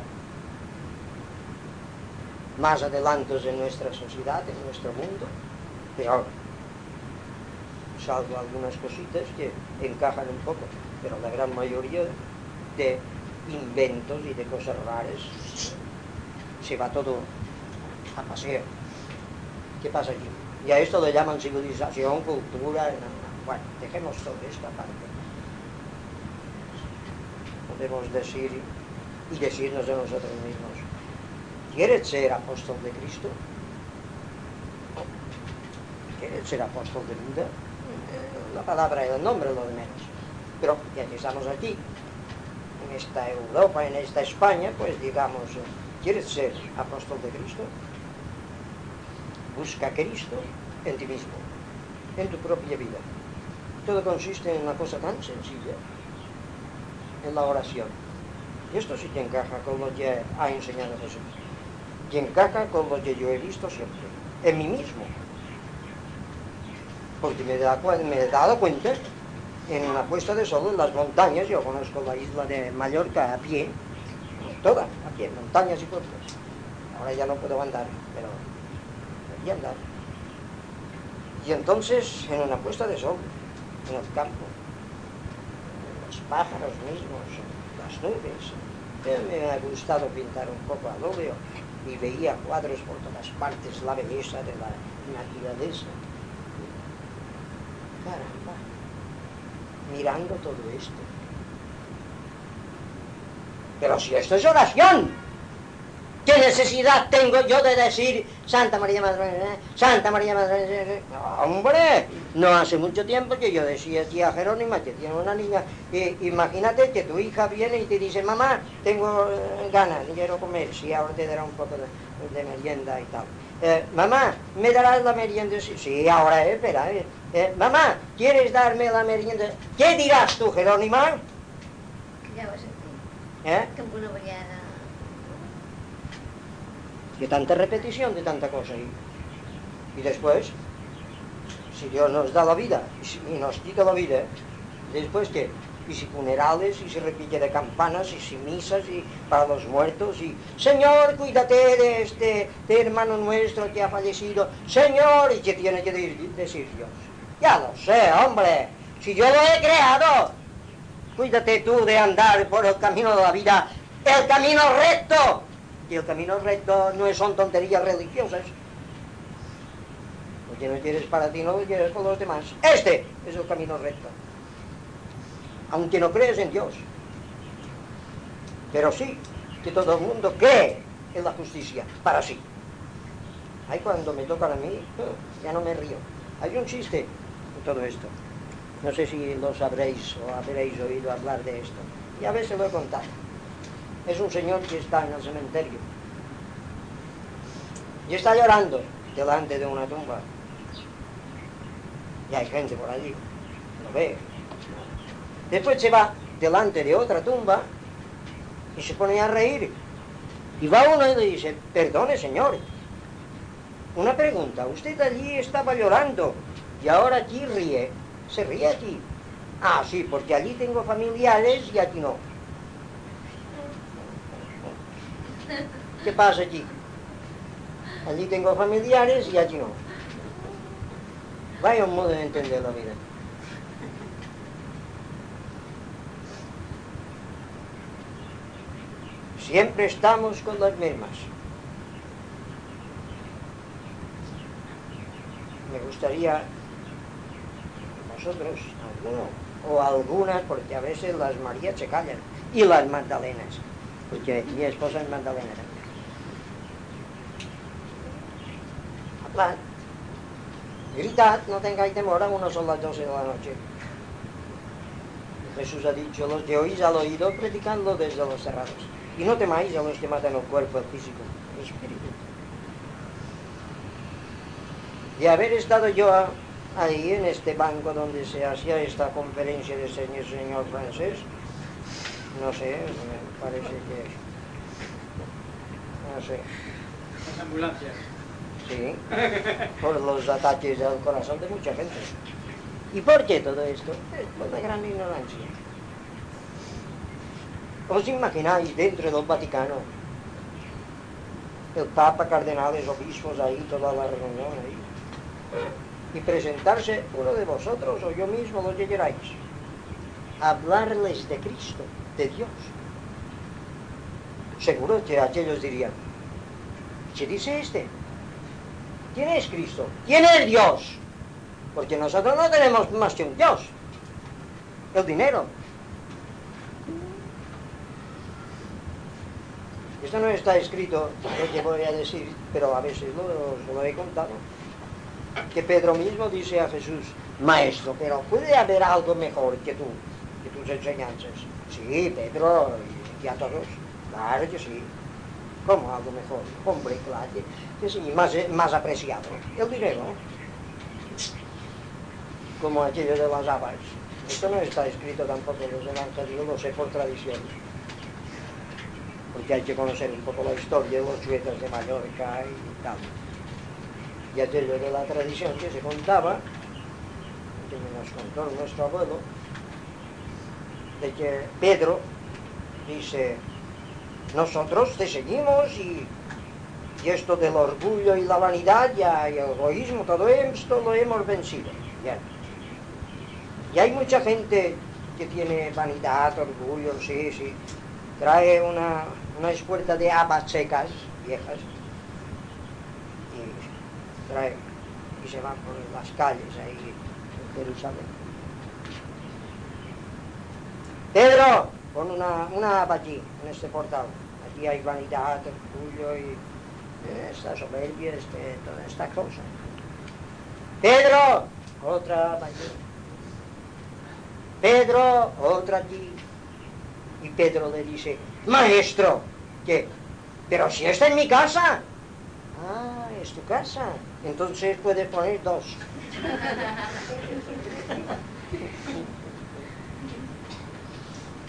Más adelantos en nuestra sociedad, en nuestro mundo, peor. Salvo algunas cositas que encajan un poco, pero la gran mayoría de inventos y de cosas raras se va todo a paseo. ¿Qué pasa aquí? Y a esto le llaman civilización, cultura. Bueno, dejemos todo esto aparte. Podemos decir y decirnos a nosotros mismos: ¿quieres ser apóstol de Cristo? ¿Quieres ser apóstol de Buda? La palabra y el nombre lo de menos. Pero ya que estamos aquí, en esta Europa, en esta España, pues digamos, ¿quieres ser apóstol de Cristo? Busca a Cristo en ti mismo, en tu propia vida. Todo consiste en una cosa tan sencilla, en la oración. Y esto sí que encaja con lo que ha enseñado Jesús. Y encaja con lo que yo he visto siempre, en mí mismo. Porque me he dado, me he dado cuenta, en una puesta de sol en las montañas, yo conozco la isla de Mallorca a pie, toda, a pie, montañas y puertos. Ahora ya no puedo andar, pero podía andar. Y entonces, en una puesta de sol, en el campo, los pájaros mismos, las nubes, me ha gustado pintar un poco al óleo y veía cuadros por todas partes, la belleza de la naturaleza. Caramba, mirando todo esto. Pero si esto es oración, ¿qué necesidad tengo yo de decir Santa María Madre, ¿eh? Santa María Madre? No, hombre, no hace mucho tiempo que yo decía tía Jerónima que tiene una niña, eh, imagínate que tu hija viene y te dice: mamá, tengo eh, ganas, quiero comer, sí, ahora te dará un poco de, de merienda y tal. Eh, mamá, ¿me darás la merienda? Sí, sí, ahora, eh, espera, eh. Eh, mamá, ¿quieres darme la merienda? ¿Qué dirás tú, Jerónima? Ja ho he sentit. Eh? Que amb una vegada Que tanta repetición de tanta cosa. Y, y después, si Dios nos da la vida y, si, y nos quita la vida, después ¿qué? Y si funerales, y si repique de campanas, y si misas, y para los muertos, y Señor, cuídate de este de hermano nuestro que ha fallecido, Señor, y que tiene que decir Dios. Ya lo sé, hombre, si yo lo he creado, cuídate tú de andar por el camino de la vida, el camino recto. Y el camino recto no son tonterías religiosas. Lo que no quieres para ti, no lo quieres por los demás. Este es el camino recto. Aunque no crees en Dios. Pero sí que todo el mundo cree en la justicia, para sí. Ahí cuando me tocan a mí, ya no me río. Hay un chiste en todo esto. No sé si lo sabréis o habréis oído hablar de esto. Y a veces lo he contado. Es un señor que está en el cementerio. Y está llorando delante de una tumba. Y hay gente por allí. Lo ve. Después se va delante de otra tumba y se pone a reír. Y va uno y le dice, perdone señor, una pregunta, usted allí estaba llorando y ahora aquí ríe. ¿Se ríe aquí? Ah, sí, porque allí tengo familiares y aquí no. ¿Qué pasa aquí? Allí tengo familiares y aquí no. Vaya un modo de entender la vida. Siempre estamos con las mismas. Me gustaría vosotros, alguno o algunas, porque a veces las Marías se callan, y las Magdalenas, porque mi esposa es Magdalena también. Hablad, gritad, no tengáis temor, aún no son las doce de la noche. Jesús ha dicho, los que oís al oído, predicadlo desde los cerrados. Y no temáis a los que matan el cuerpo, el físico, el espíritu. De haber estado yo ahí en este banco donde se hacía esta conferencia del señor, señor francés, no sé, me parece que... no sé. Las ambulancias. Sí, por los ataques al corazón de mucha gente. ¿Y por qué todo esto? Es por la gran ignorancia. ¿Os imagináis dentro del Vaticano el Papa, cardenales, obispos ahí, toda la reunión ahí? Y presentarse uno de vosotros o yo mismo, lo que queráis, hablarles de Cristo, de Dios. Seguro que aquellos dirían, ¿qué dice este? ¿Quién es Cristo? ¿Quién es Dios? Porque nosotros no tenemos más que un Dios, el dinero. Esto no está escrito, lo que voy a decir, pero a veces lo, lo he contado. Que Pedro mismo dice a Jesús, Maestro, pero ¿puede haber algo mejor que tú, que tus enseñanzas? Sí, Pedro, y a todos, claro que sí. ¿Cómo algo mejor? Hombre, claro que, que sí, más, más apreciado. El dinero, como aquello de las habas. Esto no está escrito tampoco en los evangelios, lo sé por tradición. Porque hay que conocer un poco la historia de los chuetas de Mallorca y tal. Y aquello de la tradición que se contaba, que nos contó nuestro abuelo, de que Pedro dice, nosotros te seguimos y, y esto del orgullo y la vanidad ya, y el egoísmo, todo esto lo hemos vencido. Bien. Y hay mucha gente que tiene vanidad, orgullo, sí, sí. Trae una, una espuerta de habas secas, viejas, y trae, y se van por las calles ahí en Jerusalén. Pedro, pon una, una haba aquí, en este portal. Aquí hay vanidad, orgullo y esta soberbia, este, toda esta cosa. Pedro, otra haba aquí. Pedro, otra aquí. Y Pedro le dice, Maestro, ¿qué? Pero si está en mi casa. Ah, es tu casa. Entonces puedes poner dos.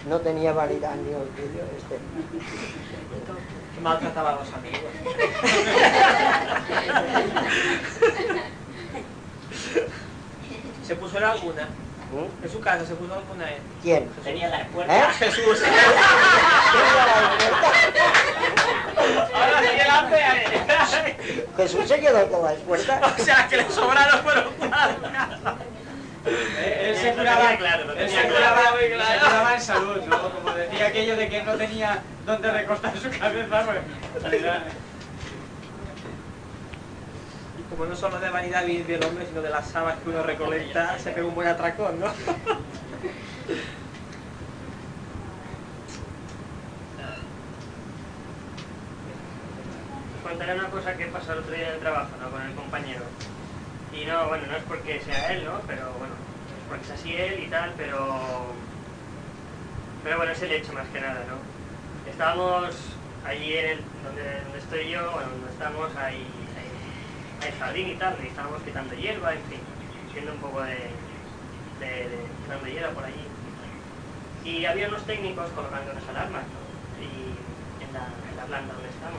no tenía vanidad ni orgullo. Este. Maltrataba a los amigos. ¿Se puso en alguna? ¿Mm? En su casa se puso alguna. ¿Eh? ¿Quién? Tenía la puerta. ¿Eh? Jesús. Ahora sí delante. Jesús se quedó con las puertas. O sea, que le sobraron fueron cuatro. Él se Lo curaba, tenía claro, lo él tenía se claro. curaba, se curaba en salud, ¿no? Como decía aquello de que no tenía dónde recostar su cabeza, pues... Y como no solo de vanidad vive el hombre, sino de las habas que uno recolecta, se pega un buen atracón, ¿no? Contaré una cosa que pasó el otro día en el trabajo, ¿no? Con el compañero. Y no, bueno, no es porque sea él, ¿no? Pero bueno, es porque es así él y tal, pero... Pero bueno, es el hecho más que nada, ¿no? Estábamos allí en el... donde, donde estoy yo, bueno, donde estamos, ahí... hay jardín y tal, y estábamos quitando hierba, en fin, haciendo un poco de... de, de quitando hierba por allí. Y había unos técnicos colocando unas alarmas, ¿no? Y en la, en la planta donde estamos.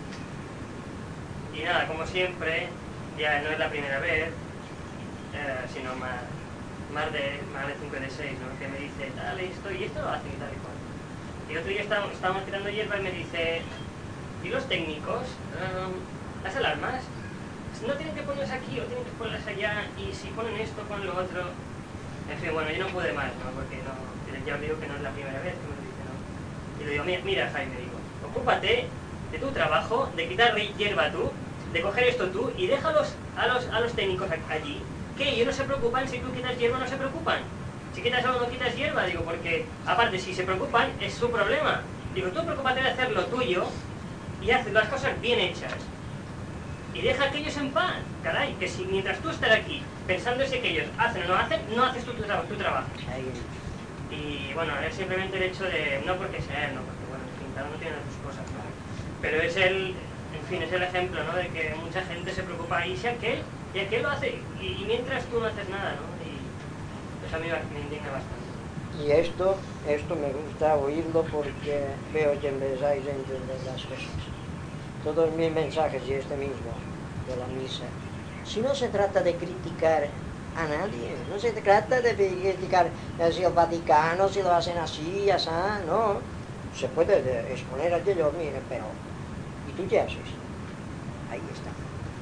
Y nada, como siempre, ya no es la primera vez, eh, sino más, más de más de cinco de seis, ¿no? Que me dice, dale esto y esto lo hacen y tal y cual. Y el otro día estábamos, estábamos tirando hierba y me dice, ¿y los técnicos? Um, las alarmas, no tienen que ponerlas aquí o tienen que ponerlas allá, y si ponen esto, ponen lo otro. En fin, bueno, yo no pude más, ¿no? Porque no, ya os digo que no es la primera vez que me lo dice, ¿no? Y le digo, mira, mira Jaime, digo, ocúpate de tu trabajo, de quitar hierba tú, de coger esto tú, y déjalos a los, a los técnicos allí, que ellos no se preocupan, si tú quitas hierba no se preocupan. Si quitas algo no quitas hierba, digo, porque aparte si se preocupan es su problema. Digo, tú preocúpate de hacer lo tuyo y haz las cosas bien hechas. Y deja a aquellos en paz, caray, que si mientras tú estás aquí pensándose que ellos hacen o no hacen, no haces tú tu, tra tu trabajo. Y bueno, es simplemente el hecho de, no porque sea él, no, porque bueno, en fin, cada uno tiene sus cosas, ¿no? Pero es el, en fin, es el ejemplo, ¿no? De que mucha gente se preocupa, y si aquel, y aquel lo hace, y, y mientras tú no haces nada, ¿no? Y eso a mí me indigna bastante. Y esto, esto me gusta oírlo porque veo que empezáis a entender las cosas. Todos mis mensajes y este mismo de la misa, si no se trata de criticar a nadie, no se trata de criticar si el Vaticano, si lo hacen así, así, no. Se puede exponer aquello, mire, pero ¿y tú qué haces? Ahí está.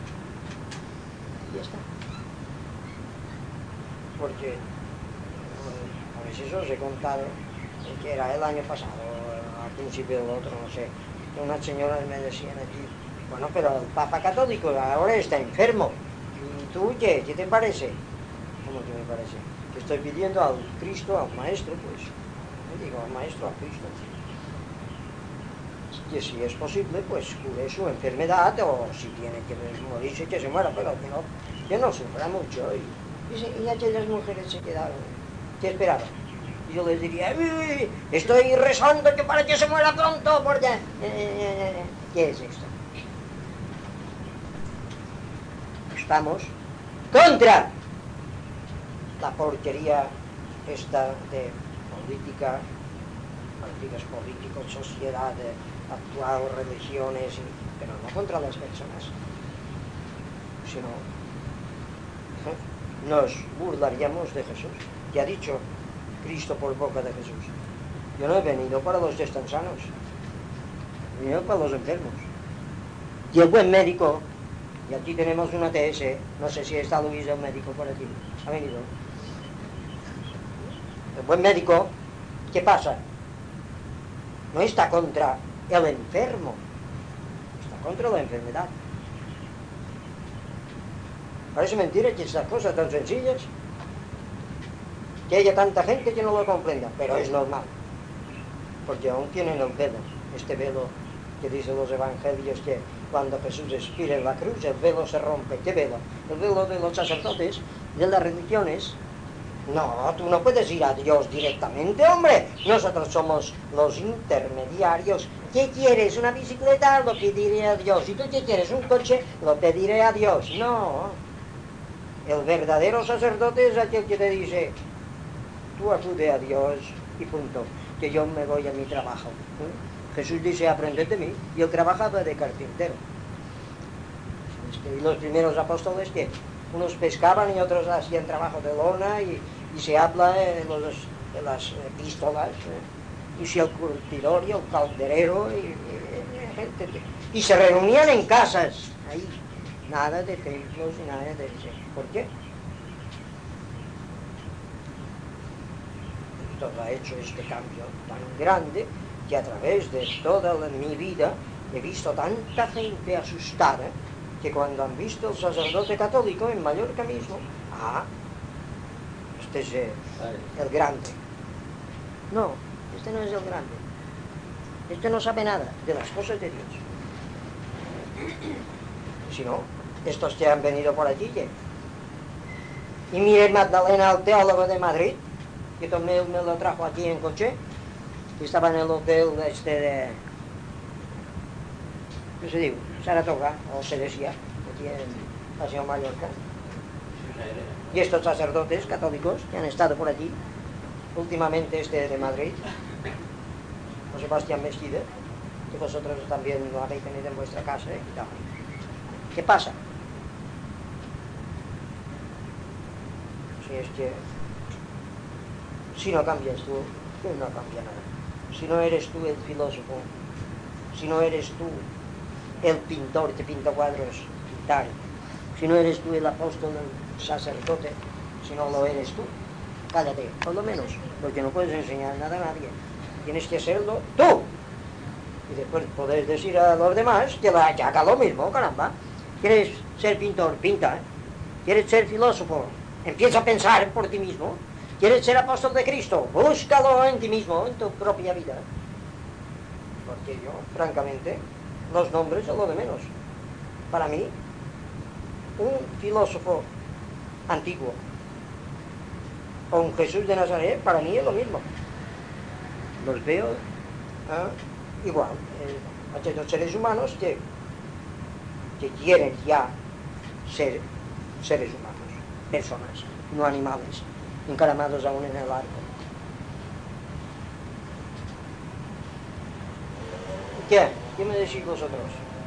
Ahí está. Porque a veces os he contado que era el año pasado, al principio del otro, no sé, que unas señoras me decían aquí, bueno, pero el Papa Católico ahora está enfermo. ¿Y tú qué? ¿Qué te parece? ¿Cómo que me parece? Que estoy pidiendo al Cristo, al Maestro, pues. Le digo al Maestro, al Cristo. Que si es posible, pues cure su enfermedad, o si tiene que morirse, que se muera, pero que no, que no sufra mucho. Y, y, y aquellas mujeres se quedaron. ¿Qué esperaban? Y yo les diría, uy, estoy rezando que para que se muera pronto, porque... Eh, ¿qué es esto? Estamos contra la porquería esta de política, partidos políticos, sociedad actual, religiones, y, pero no contra las personas, sino ¿eh? nos burlaríamos de Jesús, que ha dicho Cristo por boca de Jesús: yo no he venido para los que están sanos, he venido para los enfermos. Y el buen médico, y aquí tenemos una T S, no sé si está Luis el médico por aquí, ha venido. El buen médico, ¿qué pasa? No está contra el enfermo, está contra la enfermedad. Parece mentira que estas cosas tan sencillas, que haya tanta gente que no lo comprenda, pero es normal, porque aún tienen el velo, este velo que dicen los evangelios que cuando Jesús expira en la cruz, el velo se rompe. ¿Qué velo? El velo de los sacerdotes, de las religiones. No, tú no puedes ir a Dios directamente, hombre. Nosotros somos los intermediarios. ¿Qué quieres? ¿Una bicicleta? Lo pediré a Dios. ¿Y tú qué quieres? ¿Un coche? Lo pediré a Dios. No. El verdadero sacerdote es aquel que te dice, tú acude a Dios y punto. que yo me voy a mi trabajo. ¿eh? Jesús dice, aprended de mí, y él trabajaba de carpintero. Este, y los primeros apóstoles, que unos pescaban y otros hacían trabajo de lona, y, y se habla de, los, de las epístolas, ¿eh? y si el curtidor y el calderero, y, y, y, gente, y se reunían en casas, ahí, nada de templos, nada de eso. ¿Por qué? Dios ha hecho este cambio tan grande que a través de toda la, mi vida he visto tanta gente asustada que cuando han visto el sacerdote católico en Mallorca mismo, ah, este es el, el grande. No, este no es el grande. Este no sabe nada de las cosas de Dios. Si no, estos que han venido por allí, ¿qué? Y mire Magdalena, el teólogo de Madrid, que también me lo trajo aquí en coche, y estaba en el hotel este de, ¿qué se digo? Saratoga, o se decía, aquí en Paseo Mallorca. Y estos sacerdotes católicos que han estado por allí, últimamente este de Madrid, José Sebastián Mesquida, que vosotros también lo habéis tenido en vuestra casa, ¿eh? ¿Qué pasa? Si es que si no cambias tú, no cambia nada. Si no eres tú el filósofo, si no eres tú el pintor que pinta cuadros, pintar, si no eres tú el apóstol, el sacerdote, si no lo eres tú, cállate, por lo menos, porque no puedes enseñar nada a nadie. Tienes que serlo tú. Y después podés decir a los demás que, la, que haga lo mismo, caramba. ¿Quieres ser pintor? Pinta. ¿Quieres ser filósofo? Empieza a pensar por ti mismo. ¿Quieres ser apóstol de Cristo? Búscalo en ti mismo, en tu propia vida. Porque yo, francamente, los nombres son lo de menos. Para mí, un filósofo antiguo o un Jesús de Nazaret, para mí es lo mismo. Los veo ¿eh? igual. Eh, aquellos seres humanos que, que quieren ya ser seres humanos, personas, no animales, encaramados aún en el arco. ¿Qué? ¿Qué me decís vosotros?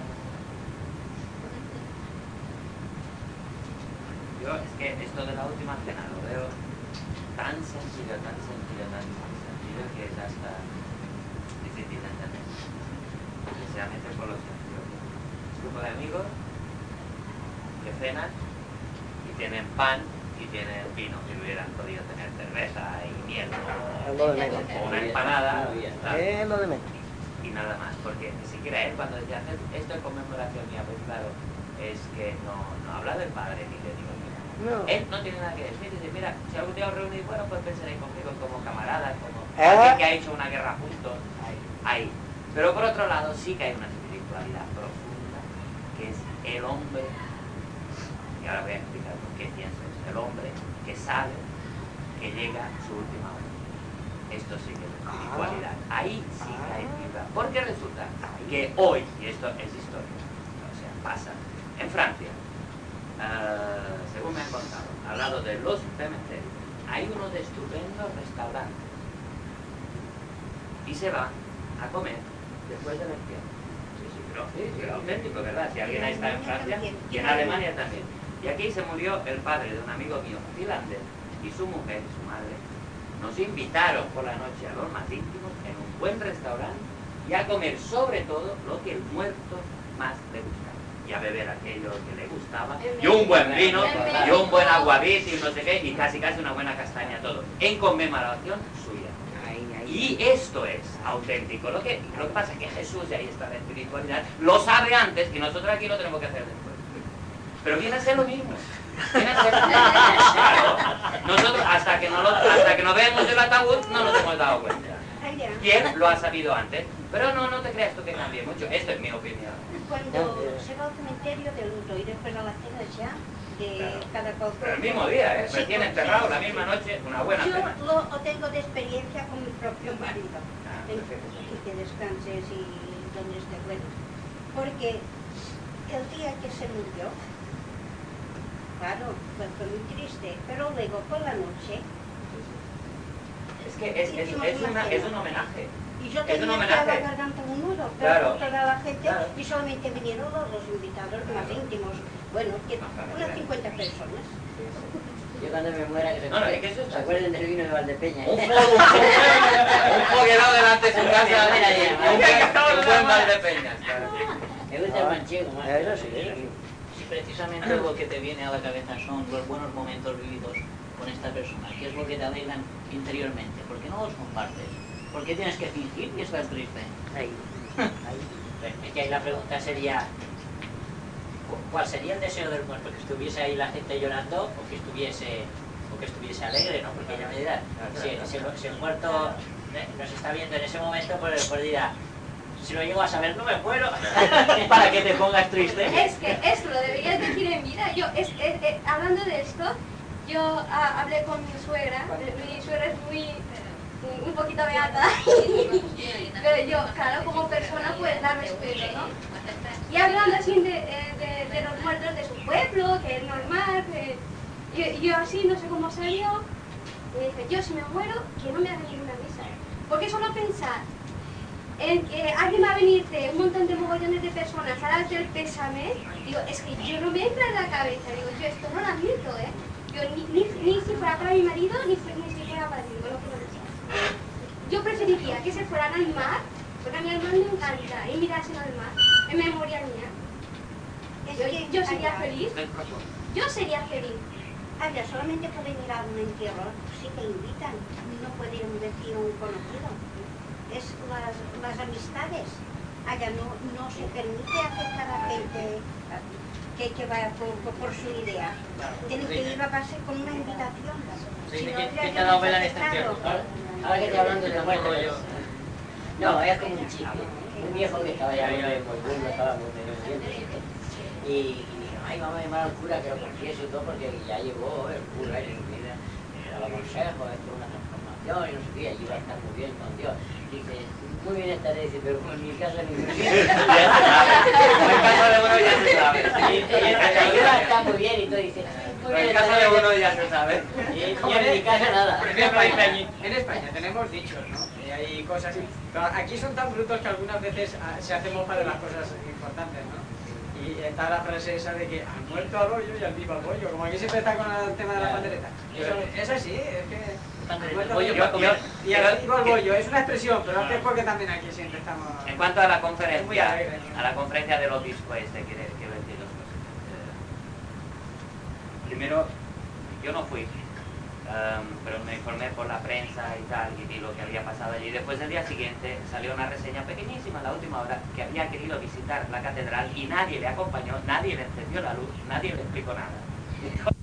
Yo es que esto de la última cena lo veo tan sencillo, tan sencillo, tan sencillo que es hasta difícil de entender. Especialmente por los sencillos. Un grupo de amigos que cenan y tienen pan y tienen vino, que hubieran podido tener cerveza y miel Es lo de menos. o una empanada Es lo de menos. y nada más, porque ni siquiera él cuando decía esto en conmemoración mía, pues claro, es que no, no habla del padre ni de Dios. No. Él no tiene nada que decir, dice, mira, si algún día os reunís, bueno, pues pensaréis conmigo como camaradas, como ¿Eh? alguien que ha hecho una guerra juntos, ahí, ahí. Pero por otro lado sí que hay una espiritualidad profunda, que es el hombre, y ahora voy a explicar por qué pienso eso, el hombre que sabe que llega su última hora. Esto sí que es espiritualidad. Ahí sí que hay espiritualidad. Porque resulta que hoy, y esto es historia, o sea, pasa, en Francia, Uh, según me han contado, al lado de los cementerios, hay unos estupendos restaurantes y se van a comer después del entierro. Sí, sí, pero sí, sí, auténtico, ¿verdad? Si alguien ahí está en Francia y en Alemania también. Y aquí se murió el padre de un amigo mío finlandés y su mujer, su madre, nos invitaron por la noche a los más íntimos en un buen restaurante y a comer sobre todo lo que el muerto más le gustaba. Y a beber aquello que le gustaba, y un buen vino, y un buen aguavit, y no sé qué, y casi casi una buena castaña, todo, en conmemoración suya. Y esto es auténtico. Lo que, lo que pasa es que Jesús, y ahí está la espiritualidad, lo sabe antes, y nosotros aquí lo tenemos que hacer después. Pero viene a ser lo mismo. Viene a ser lo mismo. Claro. Nosotros, hasta que no, lo, hasta que no vemos el ataúd, no nos hemos dado cuenta. Y él lo ha sabido antes. Pero no, no te creas tú que cambie mucho. Esto es mi opinión. Cuando se va al cementerio de luto y después a la cena ya, de Claro. cada cual. Pero el mismo día, ¿eh? Sí, Recién sí, enterrado, sí, la sí. misma noche, una buena Yo cena. lo, lo tengo de experiencia con mi propio marido. Ah, En- perfecto. y que descanses y donde esté bueno. Porque el día que se murió, claro, fue, fue muy triste, pero luego por la noche Es que es, es, es, una, es un homenaje. Y yo Es tenía un que a la homenaje. garganta un nudo, pero Claro. con toda la gente, Claro. y solamente vinieron los, los invitados más íntimos. Bueno, que unas cincuenta personas. Yo cuando me muera, que se, No, no, es que eso se está- acuerden del vino de Valdepeña. Un fuego, un fuego, un foguerado delante de su casa. Un buen- un buen Valdepeñas. Me gusta el manchego, más. Eso sí, eso sí. Si precisamente lo que te viene a la cabeza son los buenos momentos vividos con esta persona, ¿qué es lo que te alegran interiormente? ¿Por qué no los compartes? ¿Por qué tienes que fingir y estar triste? Ahí, ahí. Es que ahí la pregunta sería, ¿cuál sería el deseo del muerto? ¿Que estuviese ahí la gente llorando o que estuviese, o que estuviese alegre, ¿no? Porque ya me dirá, si, si el, si el muerto nos está viendo en ese momento, pues, pues dirá, si lo llego a saber no me muero, para que te pongas triste. Es que esto lo deberías decir en vida. Yo, es, es- es- hablando de esto, yo ah, hablé con mi suegra. Mi suegra es muy, eh, un poquito beata. Pero yo, claro, como persona, pues la respeto, ¿no? Y hablando así de, eh, de, de los muertos de su pueblo, que es normal, que yo, yo así no sé cómo salió. Y dice, yo si me muero, que no me hagan ninguna misa. Porque solo pensar en que alguien va a venirte, un montón de mogollones de personas a darte el pésame, digo, es que yo no me entra en la cabeza, digo, yo esto no lo admito, ¿eh? Yo ni, ni, ni si fuera para mi marido, ni, fu- ni si fuera para mí, no lo quiero decir. Yo preferiría que se fueran al mar, porque a mí el mar me encanta, y mirasen al mar, en memoria mía. Es Yo, que yo sería allá- feliz, yo sería feliz. Allá solamente pueden ir a un entierro si te invitan, no puede ir un vecino un conocido. Es las, las amistades. Allá no, no se permite aceptar a gente que, que vaya por, por, por su idea. Tienen que ir a base con una invitación. Sí, Si ¿quién- no, ya quién te ya ha dado no vela en se este acepta, entierro? ¿no? Ahora, ahora que estoy hablando de la muerte, no, es como un chico, un viejo que estaba ya muy moribundo, estaba muy medio muriendo, y, y dijo, ay, vamos a llamar al cura que lo confiese y todo, porque ya llegó el cura en su vida, a los consejos, esto es una transformación y no sé qué, allí va a estar muy bien con Dios. Dice, muy bien estaré, dice, pero en mi casa ni muy bien. En casa de uno ya se sabe. Y allí va a estar muy bien y todo, dice, muy bien En casa de estaré. uno ya se sabe. Y, y en mi casa nada. En España, en España tenemos dichos, ¿no? Y hay cosas. Pero aquí son tan brutos que algunas veces ah, se hacen mofa de las cosas importantes, ¿no? Y está la frase esa de que al muerto al hoyo y al vivo al bollo. Como aquí siempre está con el tema de la pandereta. Eso, es así, es que. al muerto al bollo hoyo para comer. y al vivo al bollo. Es una expresión, pero es porque también aquí siempre estamos. En cuanto a la Es muy conferencia, alegre, ¿no? a la conferencia del obispo este, quiere, quiero decir dos cosas. Eh, primero, yo no fui, em, pero me informé por la prensa y tal, y vi lo que había pasado allí. Después del día siguiente salió una reseña pequeñísima a la última hora que había querido visitar la catedral y nadie le acompañó, nadie le encendió la luz, nadie le explicó nada.